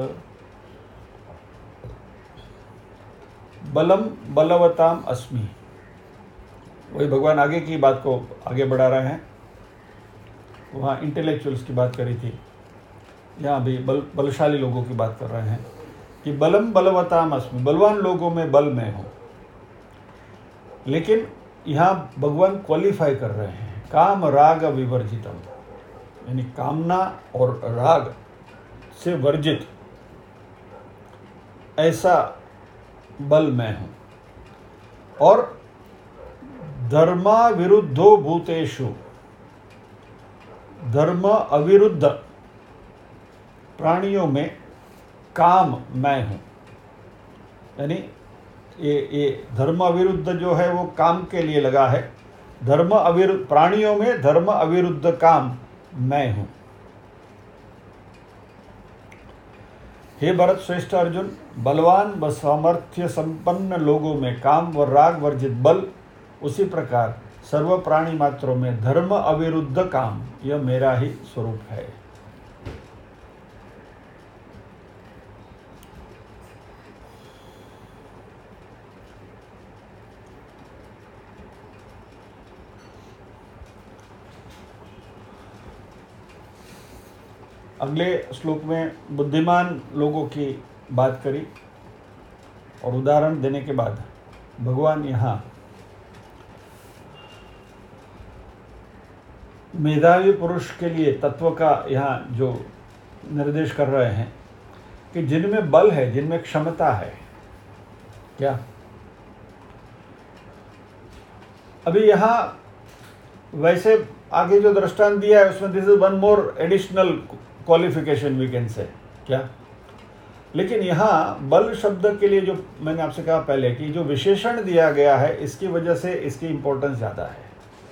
बलम बलवताम अस्मि, वही भगवान आगे की बात को आगे बढ़ा रहे हैं। वहाँ इंटेलेक्चुअल्स की बात करी थी, यहाँ भी बलशाली लोगों की बात कर रहे हैं कि बलम बलवताम अस्मि, बलवान लोगों में बल मैं हूँ। लेकिन यहाँ भगवान क्वालिफाई कर रहे हैं, काम राग विवर्जितम, यानी कामना और राग से वर्जित ऐसा बल मैं हूँ। और धर्मा विरुद्धो भूतेषु, धर्म अविरुद्ध प्राणियों में काम मैं हूँ। यानी ये धर्म अविरुद्ध जो है वो काम के लिए लगा है, धर्म अविरुद्ध प्राणियों में धर्म अविरुद्ध काम मैं हूँ। हे भरत श्रेष्ठ अर्जुन, बलवान व सामर्थ्य संपन्न लोगों में काम व राग वर्जित बल, उसी प्रकार सर्व प्राणी मात्रों में धर्म अविरुद्ध काम, यह मेरा ही स्वरूप है। अगले श्लोक में बुद्धिमान लोगों की बात करी और उदाहरण देने के बाद भगवान यहाँ मेधावी पुरुष के लिए तत्व का यहाँ जो निर्देश कर रहे हैं कि जिनमें बल है, जिनमें क्षमता है। क्या अभी यहाँ वैसे आगे जो दृष्टांत दिया है उसमें this is one more additional qualification we can say, क्या। लेकिन यहाँ बल शब्द के लिए जो मैंने आपसे कहा पहले कि जो विशेषण दिया गया है, इसकी वजह से इसकी इंपॉर्टेंस ज़्यादा है।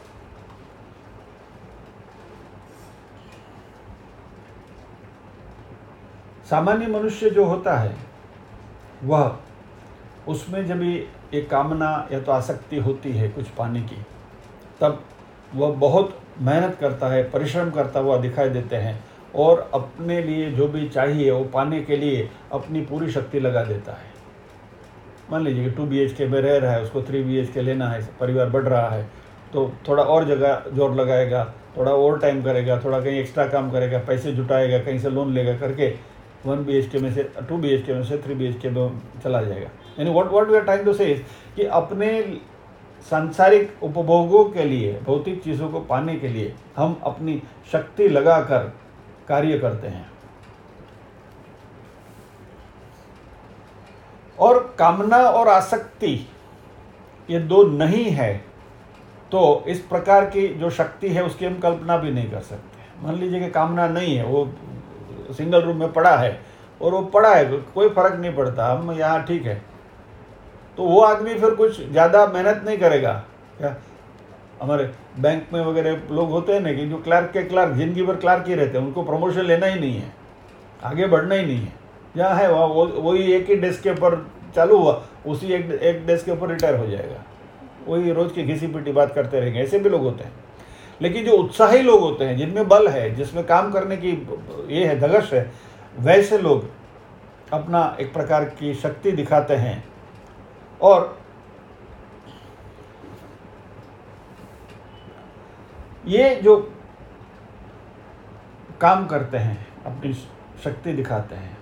सामान्य मनुष्य जो होता है वह, उसमें जब एक कामना या तो आसक्ति होती है कुछ पाने की, तब वह बहुत मेहनत करता है, परिश्रम करता हुआ दिखाई देते हैं और अपने लिए जो भी चाहिए वो पाने के लिए अपनी पूरी शक्ति लगा देता है। मान लीजिए कि 2 BHK में रह रहा है, उसको 3 BHK लेना है, परिवार बढ़ रहा है, तो थोड़ा और जगह जोर लगाएगा, थोड़ा और टाइम करेगा, थोड़ा कहीं एक्स्ट्रा काम करेगा, पैसे जुटाएगा, कहीं से लोन लेगा करके 1 BHK में से 2 BHK में से 3 BHK में चला जाएगा। यानी what we are trying to say कि अपने सांसारिक उपभोगों के लिए, भौतिक चीज़ों को पाने के लिए हम अपनी शक्ति लगाकर कार्य करते हैं। और कामना और आसक्ति ये दो नहीं है तो इस प्रकार की जो शक्ति है उसकी हम कल्पना भी नहीं कर सकते। मान लीजिए कि कामना नहीं है, वो सिंगल रूम में पड़ा है और वो पड़ा है, कोई फर्क नहीं पड़ता, हम यहाँ ठीक है, तो वो आदमी फिर कुछ ज़्यादा मेहनत नहीं करेगा क्या? हमारे बैंक में वगैरह लोग होते हैं ना कि जो क्लार्क के क्लार्क जिंदगी भर क्लार्क ही रहते हैं, उनको प्रमोशन लेना ही नहीं है, आगे बढ़ना ही नहीं है, जहाँ है वहाँ वही एक ही डेस्क के ऊपर चालू हुआ, उसी एक डेस्क के ऊपर रिटायर हो जाएगा, वही रोज़ की घिसी पिटी बात करते रहेंगे। ऐसे भी लोग होते हैं। लेकिन जो उत्साही लोग होते हैं, जिनमें बल है, जिसमें काम करने की ये है, धगश है, वैसे लोग अपना एक प्रकार की शक्ति दिखाते हैं और ये जो काम करते हैं, अपनी शक्ति दिखाते हैं,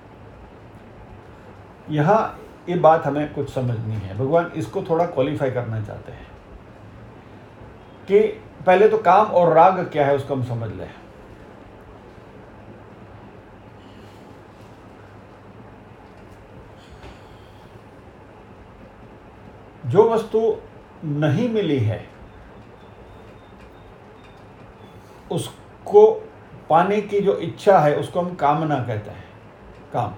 यहाँ ये बात हमें कुछ समझनी है। भगवान इसको थोड़ा क्वालिफाई करना चाहते हैं कि पहले तो काम और राग क्या है उसको हम समझ लें। जो वस्तु नहीं मिली है उसको पाने की जो इच्छा है उसको हम कामना कहते हैं, काम।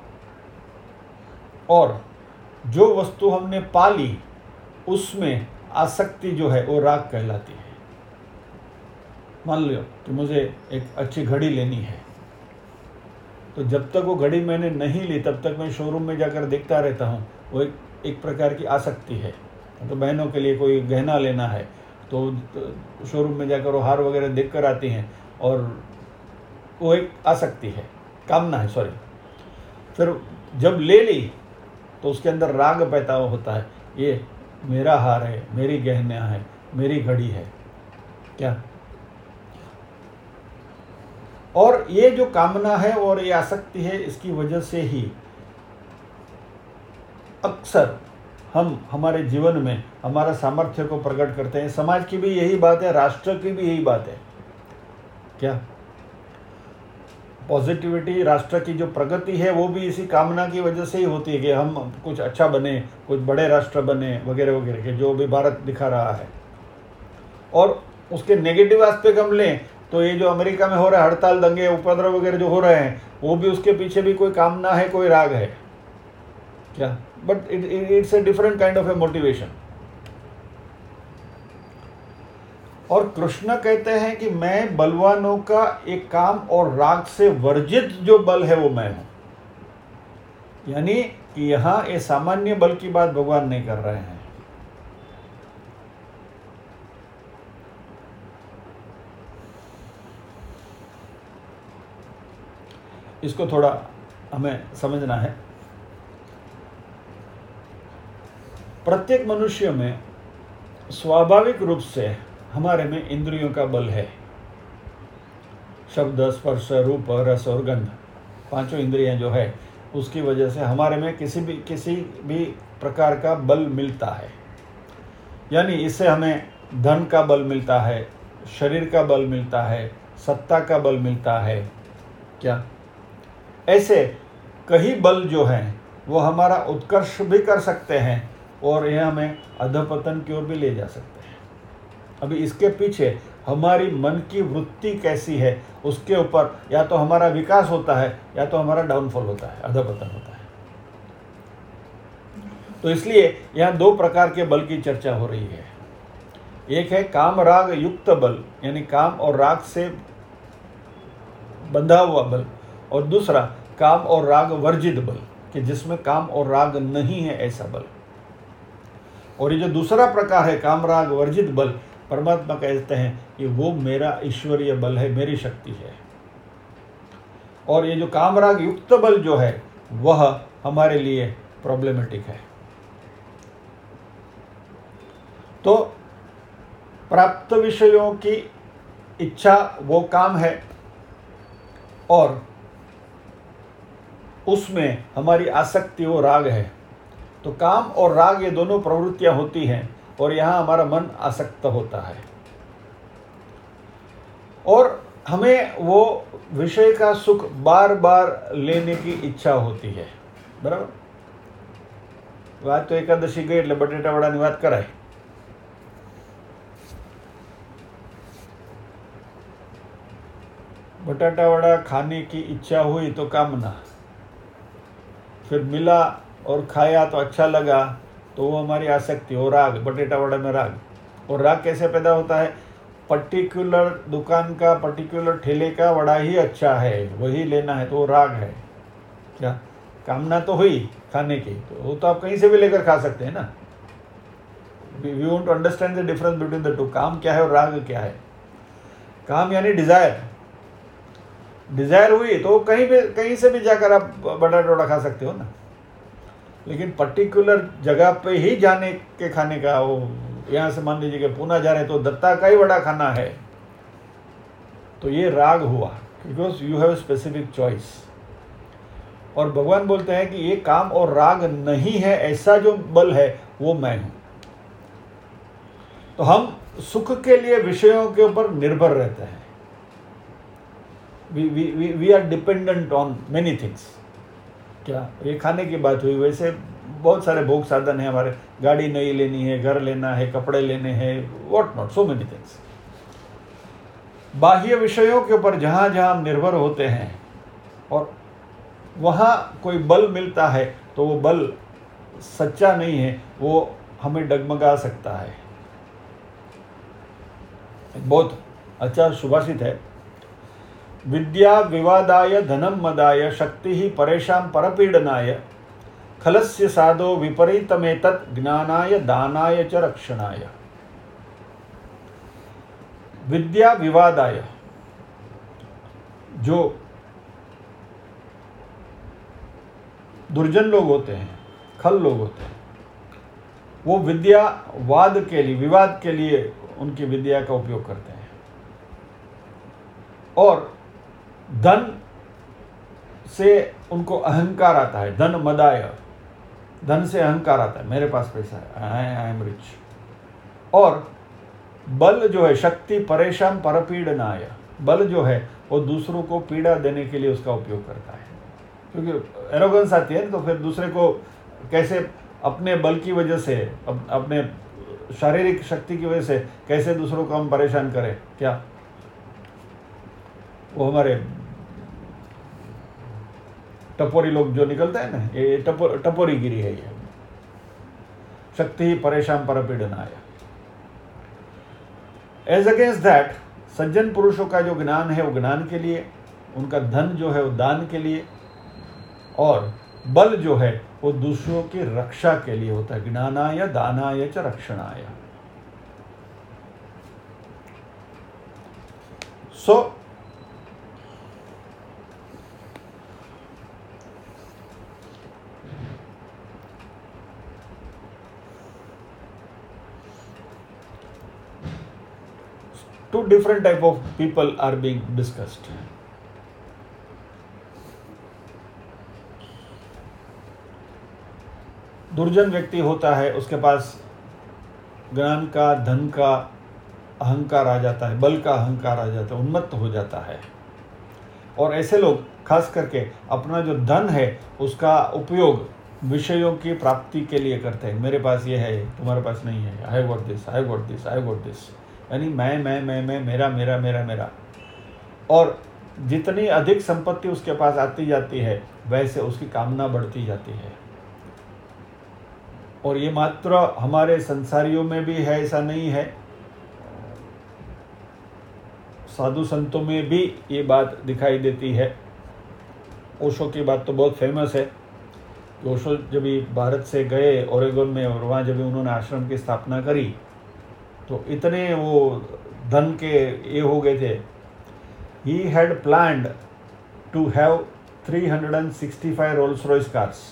और जो वस्तु हमने पा ली उसमें आसक्ति जो है वो राग कहलाती है। मान लो कि मुझे एक अच्छी घड़ी लेनी है, तो जब तक वो घड़ी मैंने नहीं ली तब तक मैं शोरूम में जाकर देखता रहता हूँ, वो एक प्रकार की आसक्ति है। तो बहनों के लिए कोई गहना लेना है तो शोरूम में जाकर वो हार वगैरह देख कर आती हैं, और वो एक आसक्ति है, कामना है, सॉरी। फिर जब ले ली तो उसके अंदर राग पैदा होता है, ये मेरा हार है, मेरी गहना है, मेरी घड़ी है क्या। और ये जो कामना है और ये आसक्ति है, इसकी वजह से ही अक्सर हम हमारे जीवन में हमारा सामर्थ्य को प्रकट करते हैं। समाज की भी यही बात है, राष्ट्र की भी यही बात है क्या। पॉजिटिविटी, राष्ट्र की जो प्रगति है वो भी इसी कामना की वजह से ही होती है कि हम कुछ अच्छा बने, कुछ बड़े राष्ट्र बने वगैरह वगैरह के, जो भी भारत दिखा रहा है। और उसके नेगेटिव एस्पेक्ट हम लें तो ये जो अमेरिका में हो रहा है, हड़ताल, दंगे, उपद्रव वगैरह जो हो रहे हैं, वो भी उसके पीछे भी कोई कामना है, कोई राग है क्या। But it's a different kind of a motivation. और कृष्ण कहते हैं कि मैं बलवानों का एक काम और राग से वर्जित जो बल है वो मैं हूं। यानी कि यहां ये सामान्य बल की बात भगवान नहीं कर रहे हैं। इसको थोड़ा हमें समझना है। प्रत्येक मनुष्य में स्वाभाविक रूप से हमारे में इंद्रियों का बल है। शब्द, स्पर्श, रूप, रस और गंध, पांचों इंद्रियां जो है उसकी वजह से हमारे में किसी भी प्रकार का बल मिलता है। यानी इससे हमें धन का बल मिलता है, शरीर का बल मिलता है, सत्ता का बल मिलता है क्या। ऐसे कई बल जो हैं वो हमारा उत्कर्ष भी कर सकते हैं और यह हमें अधपतन की ओर भी ले जा सकते हैं। अभी इसके पीछे हमारी मन की वृत्ति कैसी है उसके ऊपर या तो हमारा विकास होता है या तो हमारा डाउनफॉल होता है, अधपतन होता है। तो इसलिए यहाँ दो प्रकार के बल की चर्चा हो रही है। एक है काम राग युक्त बल, यानी काम और राग से बंधा हुआ बल, और दूसरा काम और राग वर्जित बल, कि जिसमें काम और राग नहीं है, ऐसा बल। और ये जो दूसरा प्रकार है काम राग वर्जित बल, परमात्मा कहते हैं कि वो मेरा ईश्वरीय बल है, मेरी शक्ति है। और ये जो काम राग युक्त बल जो है वह हमारे लिए प्रॉब्लमेटिक है। तो प्राप्त विषयों की इच्छा वो काम है, और उसमें हमारी आसक्ति वो राग है। तो काम और राग ये दोनों प्रवृत्तियां होती हैं और यहाँ हमारा मन आसक्त होता है और हमें वो विषय का सुख बार बार लेने की इच्छा होती है। बराबर। आज तो एकादशी गई એટલે બટેટા વડાની વાત કરાય। बटाटा वड़ा खाने की इच्छा हुई तो कामना, फिर मिला और खाया तो अच्छा लगा, तो वो हमारी आसक्ति, वो राग, बटेटा वड़ा में राग। और राग कैसे पैदा होता है? पर्टिकुलर दुकान का, पर्टिकुलर ठेले का वड़ा ही अच्छा है, वही लेना है, तो वो राग है। क्या कामना तो हुई खाने की, तो वो तो आप कहीं से भी लेकर खा सकते हैं ना। We want to understand the difference between the two. काम क्या है और राग क्या है? काम यानी डिजायर। डिजायर हुई तो कहीं से भी जाकर आप बटाटा वड़ा खा सकते हो ना। लेकिन पर्टिकुलर जगह पे ही जाने के खाने का, वो यहाँ से मान लीजिए कि पूना जा रहे हैं तो दत्ता का ही वड़ा खाना है, तो ये राग हुआ, because you have specific choice. और भगवान बोलते हैं कि ये काम और राग नहीं है, ऐसा जो बल है वो मैं हूं। तो हम सुख के लिए विषयों के ऊपर निर्भर रहते हैं। We are dependent on many things. क्या ये खाने की बात हुई, वैसे बहुत सारे भोग साधन है हमारे। गाड़ी नई लेनी है, घर लेना है, कपड़े लेने हैं, what not, so many things. बाह्य विषयों के ऊपर जहाँ जहाँ हम निर्भर होते हैं और वहाँ कोई बल मिलता है, तो वो बल सच्चा नहीं है, वो हमें डगमगा सकता है। बहुत अच्छा सुभाषित है, विद्या विवादाय धनम मदाय शक्ति ही परेशान परपीडनाय खलस्य साधो विपरीतमेतत् ज्ञानाय दानाय च रक्षणाय। विद्या विवादाय, जो दुर्जन लोग होते हैं, खल लोग होते हैं, वो विद्या वाद के लिए, विवाद के लिए उनकी विद्या का उपयोग करते हैं। और धन से उनको अहंकार आता है, धन मदाय, धन से अहंकार आता है, मेरे पास पैसा है, आई एम रिच। और बल जो है, शक्ति परेशान परपीडनाय, बल जो है वो दूसरों को पीड़ा देने के लिए उसका उपयोग करता है। क्योंकि एरोगेंस आती है, तो फिर दूसरे को कैसे अपने बल की वजह से, अपने शारीरिक शक्ति की वजह से कैसे दूसरों को हम परेशान करें। क्या वो हमारे टपोरी लोग जो निकलते हैं ना, ये टपोरी गिरी है ये। शक्ति परेशान परपीडनाय। एज अगेंस्ट दैट, सज्जन पुरुषों का जो ज्ञान है वो ज्ञान के लिए, उनका धन जो है वो दान के लिए, और बल जो है वो दूसरों की रक्षा के लिए होता है। ज्ञानाय दानाय च रक्षणाय। सो two different type of people are being discussed. दुर्जन व्यक्ति होता है, उसके पास ज्ञान का, धन का अहंकार आ जाता है, बल का अहंकार आ जाता है, उन्मत्त हो जाता है। और ऐसे लोग खास करके अपना जो धन है उसका उपयोग विषयों की प्राप्ति के लिए करते हैं। मेरे पास ये है, तुम्हारे पास नहीं है, I got this, I got this, I got this, यानी मैं, मेरा मेरा मेरा मेरा। और जितनी अधिक संपत्ति उसके पास आती जाती है, वैसे उसकी कामना बढ़ती जाती है। और ये मात्र हमारे संसारियों में भी है ऐसा नहीं है, साधु संतों में भी ये बात दिखाई देती है। ओशो की बात तो बहुत फेमस है। ओशो जब भारत से गए ओरेगोन में, और वहाँ जब उन्होंने आश्रम की स्थापना करी, तो इतने वो धन के ये हो गए थे। He had planned to have 365 Rolls Royce cars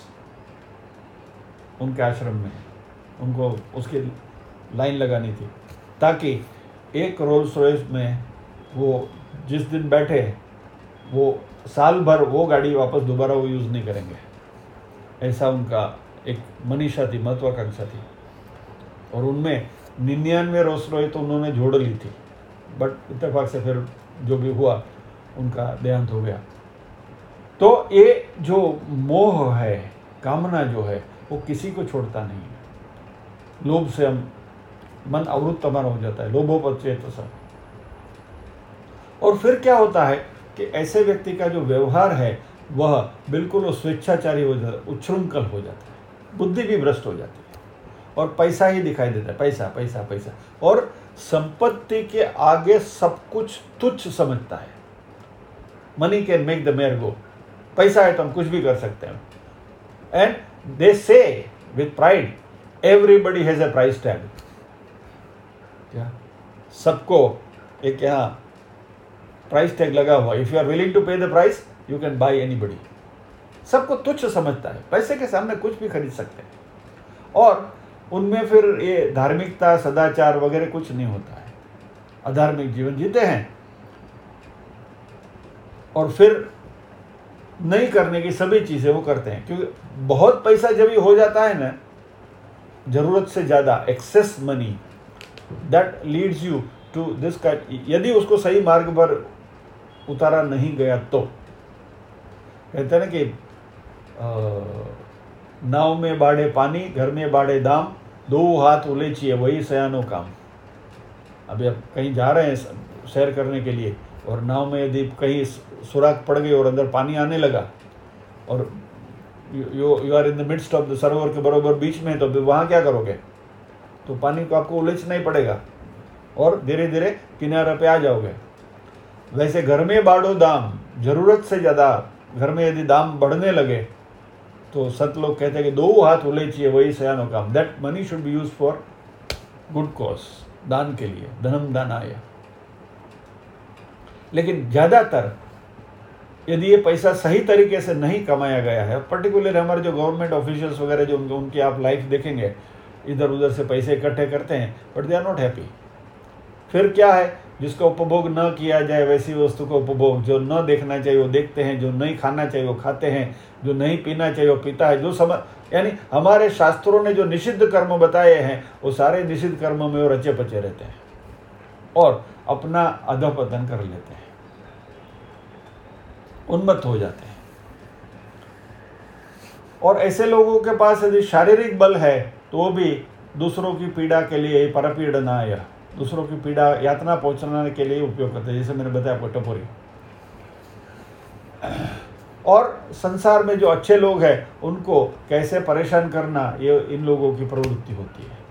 उनके आश्रम में। उनको उसकी लाइन लगानी थी, ताकि एक रोल्स रॉयस में वो जिस दिन बैठे, वो साल भर वो गाड़ी वापस दोबारा वो यूज़ नहीं करेंगे। ऐसा उनका एक मनीषा थी, महत्वाकांक्षा थी। और उनमें 99 रोल्स रॉयस तो उन्होंने जोड़ ली थी, बट इत्तेफाक से फिर जो भी हुआ उनका देहांत हो गया। तो ये जो मोह है, कामना जो है, वो किसी को छोड़ता नहीं है। लोभ से हम मन अवरुद्ध हमारा हो जाता है, लोभोपचेतसा। और फिर क्या होता है कि ऐसे व्यक्ति का जो व्यवहार है वह बिल्कुल वो स्वेच्छाचारी हो जाता है, उच्छृंखल हो जाता है, बुद्धि भी भ्रष्ट हो जाती है और पैसा ही दिखाई देता है, पैसा पैसा पैसा, और संपत्ति के आगे सब कुछ तुच्छ समझता है। Money can make the mare go, पैसा है तो हम कुछ भी कर सकते हैं। And they say with pride everybody has a price tag. क्या सबको एक यहाँ प्राइस टैग लगा हुआ, if you are willing to pay the price you can buy anybody. सबको तुच्छ समझता है, पैसे के सामने कुछ भी खरीद सकते हैं, और उनमें फिर ये धार्मिकता सदाचार वगैरह कुछ नहीं होता है, अधार्मिक जीवन जीते हैं और फिर नहीं करने की सभी चीज़ें वो करते हैं। क्योंकि बहुत पैसा जब ये हो जाता है ना, जरूरत से ज़्यादा excess money, that leads you to this kind. यदि उसको सही मार्ग पर उतारा नहीं गया तो कहते हैं ना कि नाव में बाढ़े पानी, घर में बाढ़े दाम, दो हाथ उलेचिए वही सयानो काम। अभी आप कहीं जा रहे हैं सैर करने के लिए और नाव में यदि कहीं सुराख पड़ गई और अंदर पानी आने लगा और you are in the midst of the सरोवर के बरोबर बीच में, तो वहाँ क्या करोगे? तो पानी को आपको उलझना ही पड़ेगा और धीरे धीरे किनारे पे आ जाओगे। वैसे घर में बाढ़ो दाम, जरूरत से ज़्यादा घर में यदि दाम बढ़ने लगे तो सत लोग कहते हैं कि दो हाथ उलेचिए वही सयानो काम। That money should be use for good cause, दान के लिए, धनम दानाय। लेकिन ज़्यादातर यदि ये पैसा सही तरीके से नहीं कमाया गया है, पर्टिकुलर हमारे जो गवर्नमेंट ऑफिशियल्स वगैरह जो उनकी आप लाइफ देखेंगे, इधर उधर से पैसे इकट्ठे करते हैं but they are not happy. फिर क्या है, जिसका उपभोग न किया जाए वैसी वस्तु का उपभोग, जो न देखना चाहिए वो देखते हैं, जो नहीं खाना चाहिए वो खाते हैं, जो नहीं पीना चाहिए वो पीता है। जो समझ, यानी हमारे शास्त्रों ने जो निषिद्ध कर्म बताए हैं वो सारे निषिद्ध कर्मों में वो रचे पचे रहते हैं और अपना अधपतन कर लेते हैं, उन्मत्त हो जाते हैं। और ऐसे लोगों के पास यदि शारीरिक बल है तो वो भी दूसरों की पीड़ा के लिए परपीड़नाय, दूसरों की पीड़ा यातना पहुंचाने के लिए उपयोग करते हैं, जैसे मैंने बताया आपको टपोरी। और संसार में जो अच्छे लोग हैं उनको कैसे परेशान करना, ये इन लोगों की प्रवृत्ति होती है।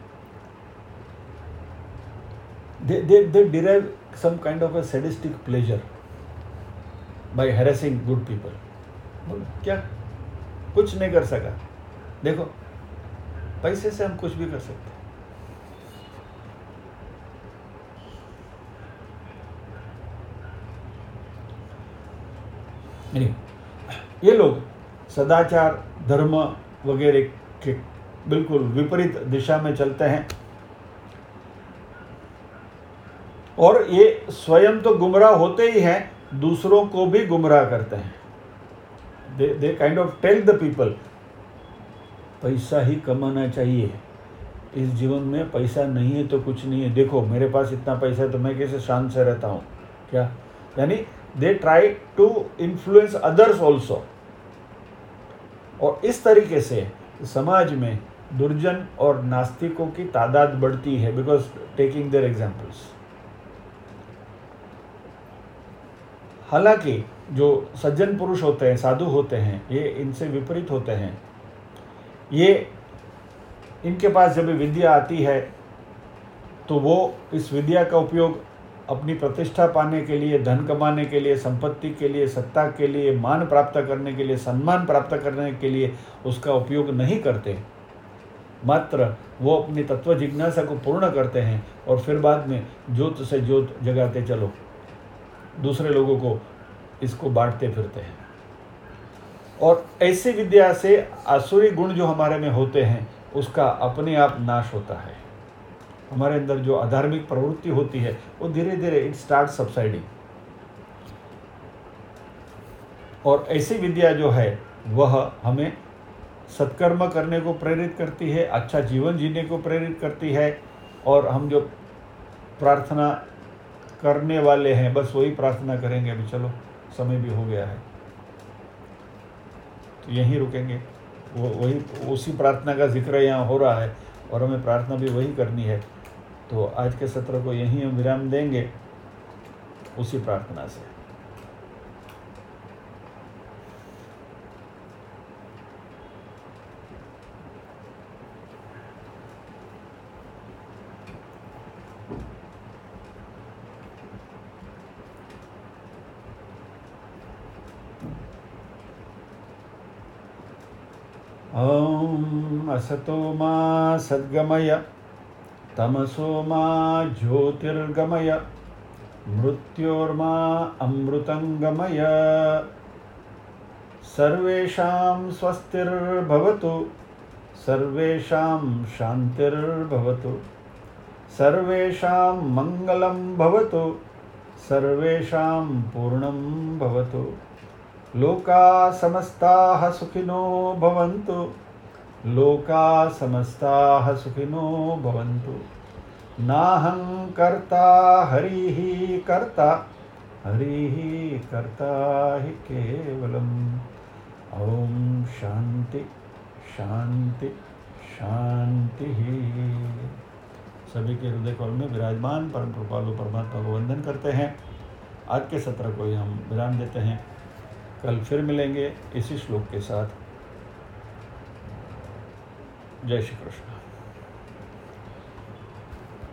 they derive some kind of a sadistic pleasure by harassing good people। क्या कुछ नहीं कर सका, देखो पैसे से हम कुछ भी कर सकते हैं। ये लोग सदाचार धर्म वगैरह के बिल्कुल विपरीत दिशा में चलते हैं और ये स्वयं तो गुमराह होते ही हैं, दूसरों को भी गुमराह करते हैं। They kind of tell the people पैसा ही कमाना चाहिए, इस जीवन में पैसा नहीं है तो कुछ नहीं है, देखो मेरे पास इतना पैसा है तो मैं कैसे शांत से रहता हूँ। क्या यानी they try to influence others also. और इस तरीके से समाज में दुर्जन और नास्तिकों की तादाद बढ़ती है, बिकॉज टेकिंग देयर एग्जाम्पल्स। हालांकि जो सज्जन पुरुष होते हैं, साधु होते हैं, ये इनसे विपरीत होते हैं। ये इनके पास जब विद्या आती है तो वो इस विद्या का उपयोग अपनी प्रतिष्ठा पाने के लिए, धन कमाने के लिए, संपत्ति के लिए, सत्ता के लिए, मान प्राप्त करने के लिए, सम्मान प्राप्त करने के लिए उसका उपयोग नहीं करते, मात्र वो अपनी तत्व जिज्ञासा को पूर्ण करते हैं और फिर बाद में ज्योत से ज्योत जगाते चलो, दूसरे लोगों को इसको बांटते फिरते हैं। और ऐसी विद्या से आसुरी गुण जो हमारे में होते हैं उसका अपने आप नाश होता है। हमारे अंदर जो अधार्मिक प्रवृत्ति होती है वो धीरे धीरे इट स्टार्ट सबसाइडिंग। और ऐसी विद्या जो है वह हमें सत्कर्म करने को प्रेरित करती है, अच्छा जीवन जीने को प्रेरित करती है। और हम जो प्रार्थना करने वाले हैं बस वही प्रार्थना करेंगे। अभी चलो समय भी हो गया है तो यहीं रुकेंगे। वही उसी प्रार्थना का जिक्र यहाँ हो रहा है और हमें प्रार्थना भी वही करनी है। तो आज के सत्र को यहीं हम विराम देंगे उसी प्रार्थना से। ॐ असतो मा सद्गमय तमसो मा ज्योतिर्गमय मृत्योर्मा अमृतंगमय। सर्वेषां स्वस्तिर्भवतु, सर्वेषां शान्तिर्भवतु, सर्वेषां मङ्गलं भवतु, सर्वेषां पूर्णं भवतु। लोकाः समस्ताः सुखिनो भवन्तु, लोकाः समस्ताः सुखिनो भवन्तु। नाहं कर्ता हरिः कर्ता, हरिः कर्ता हि केवलम्। ॐ शांति शांति शांति। सभी के हृदय कमल में विराजमान परम कृपालु परमात्मा को वंदन करते हैं। आज के सत्र को हम विराम देते हैं। कल फिर मिलेंगे इसी श्लोक के साथ। जय श्री कृष्ण।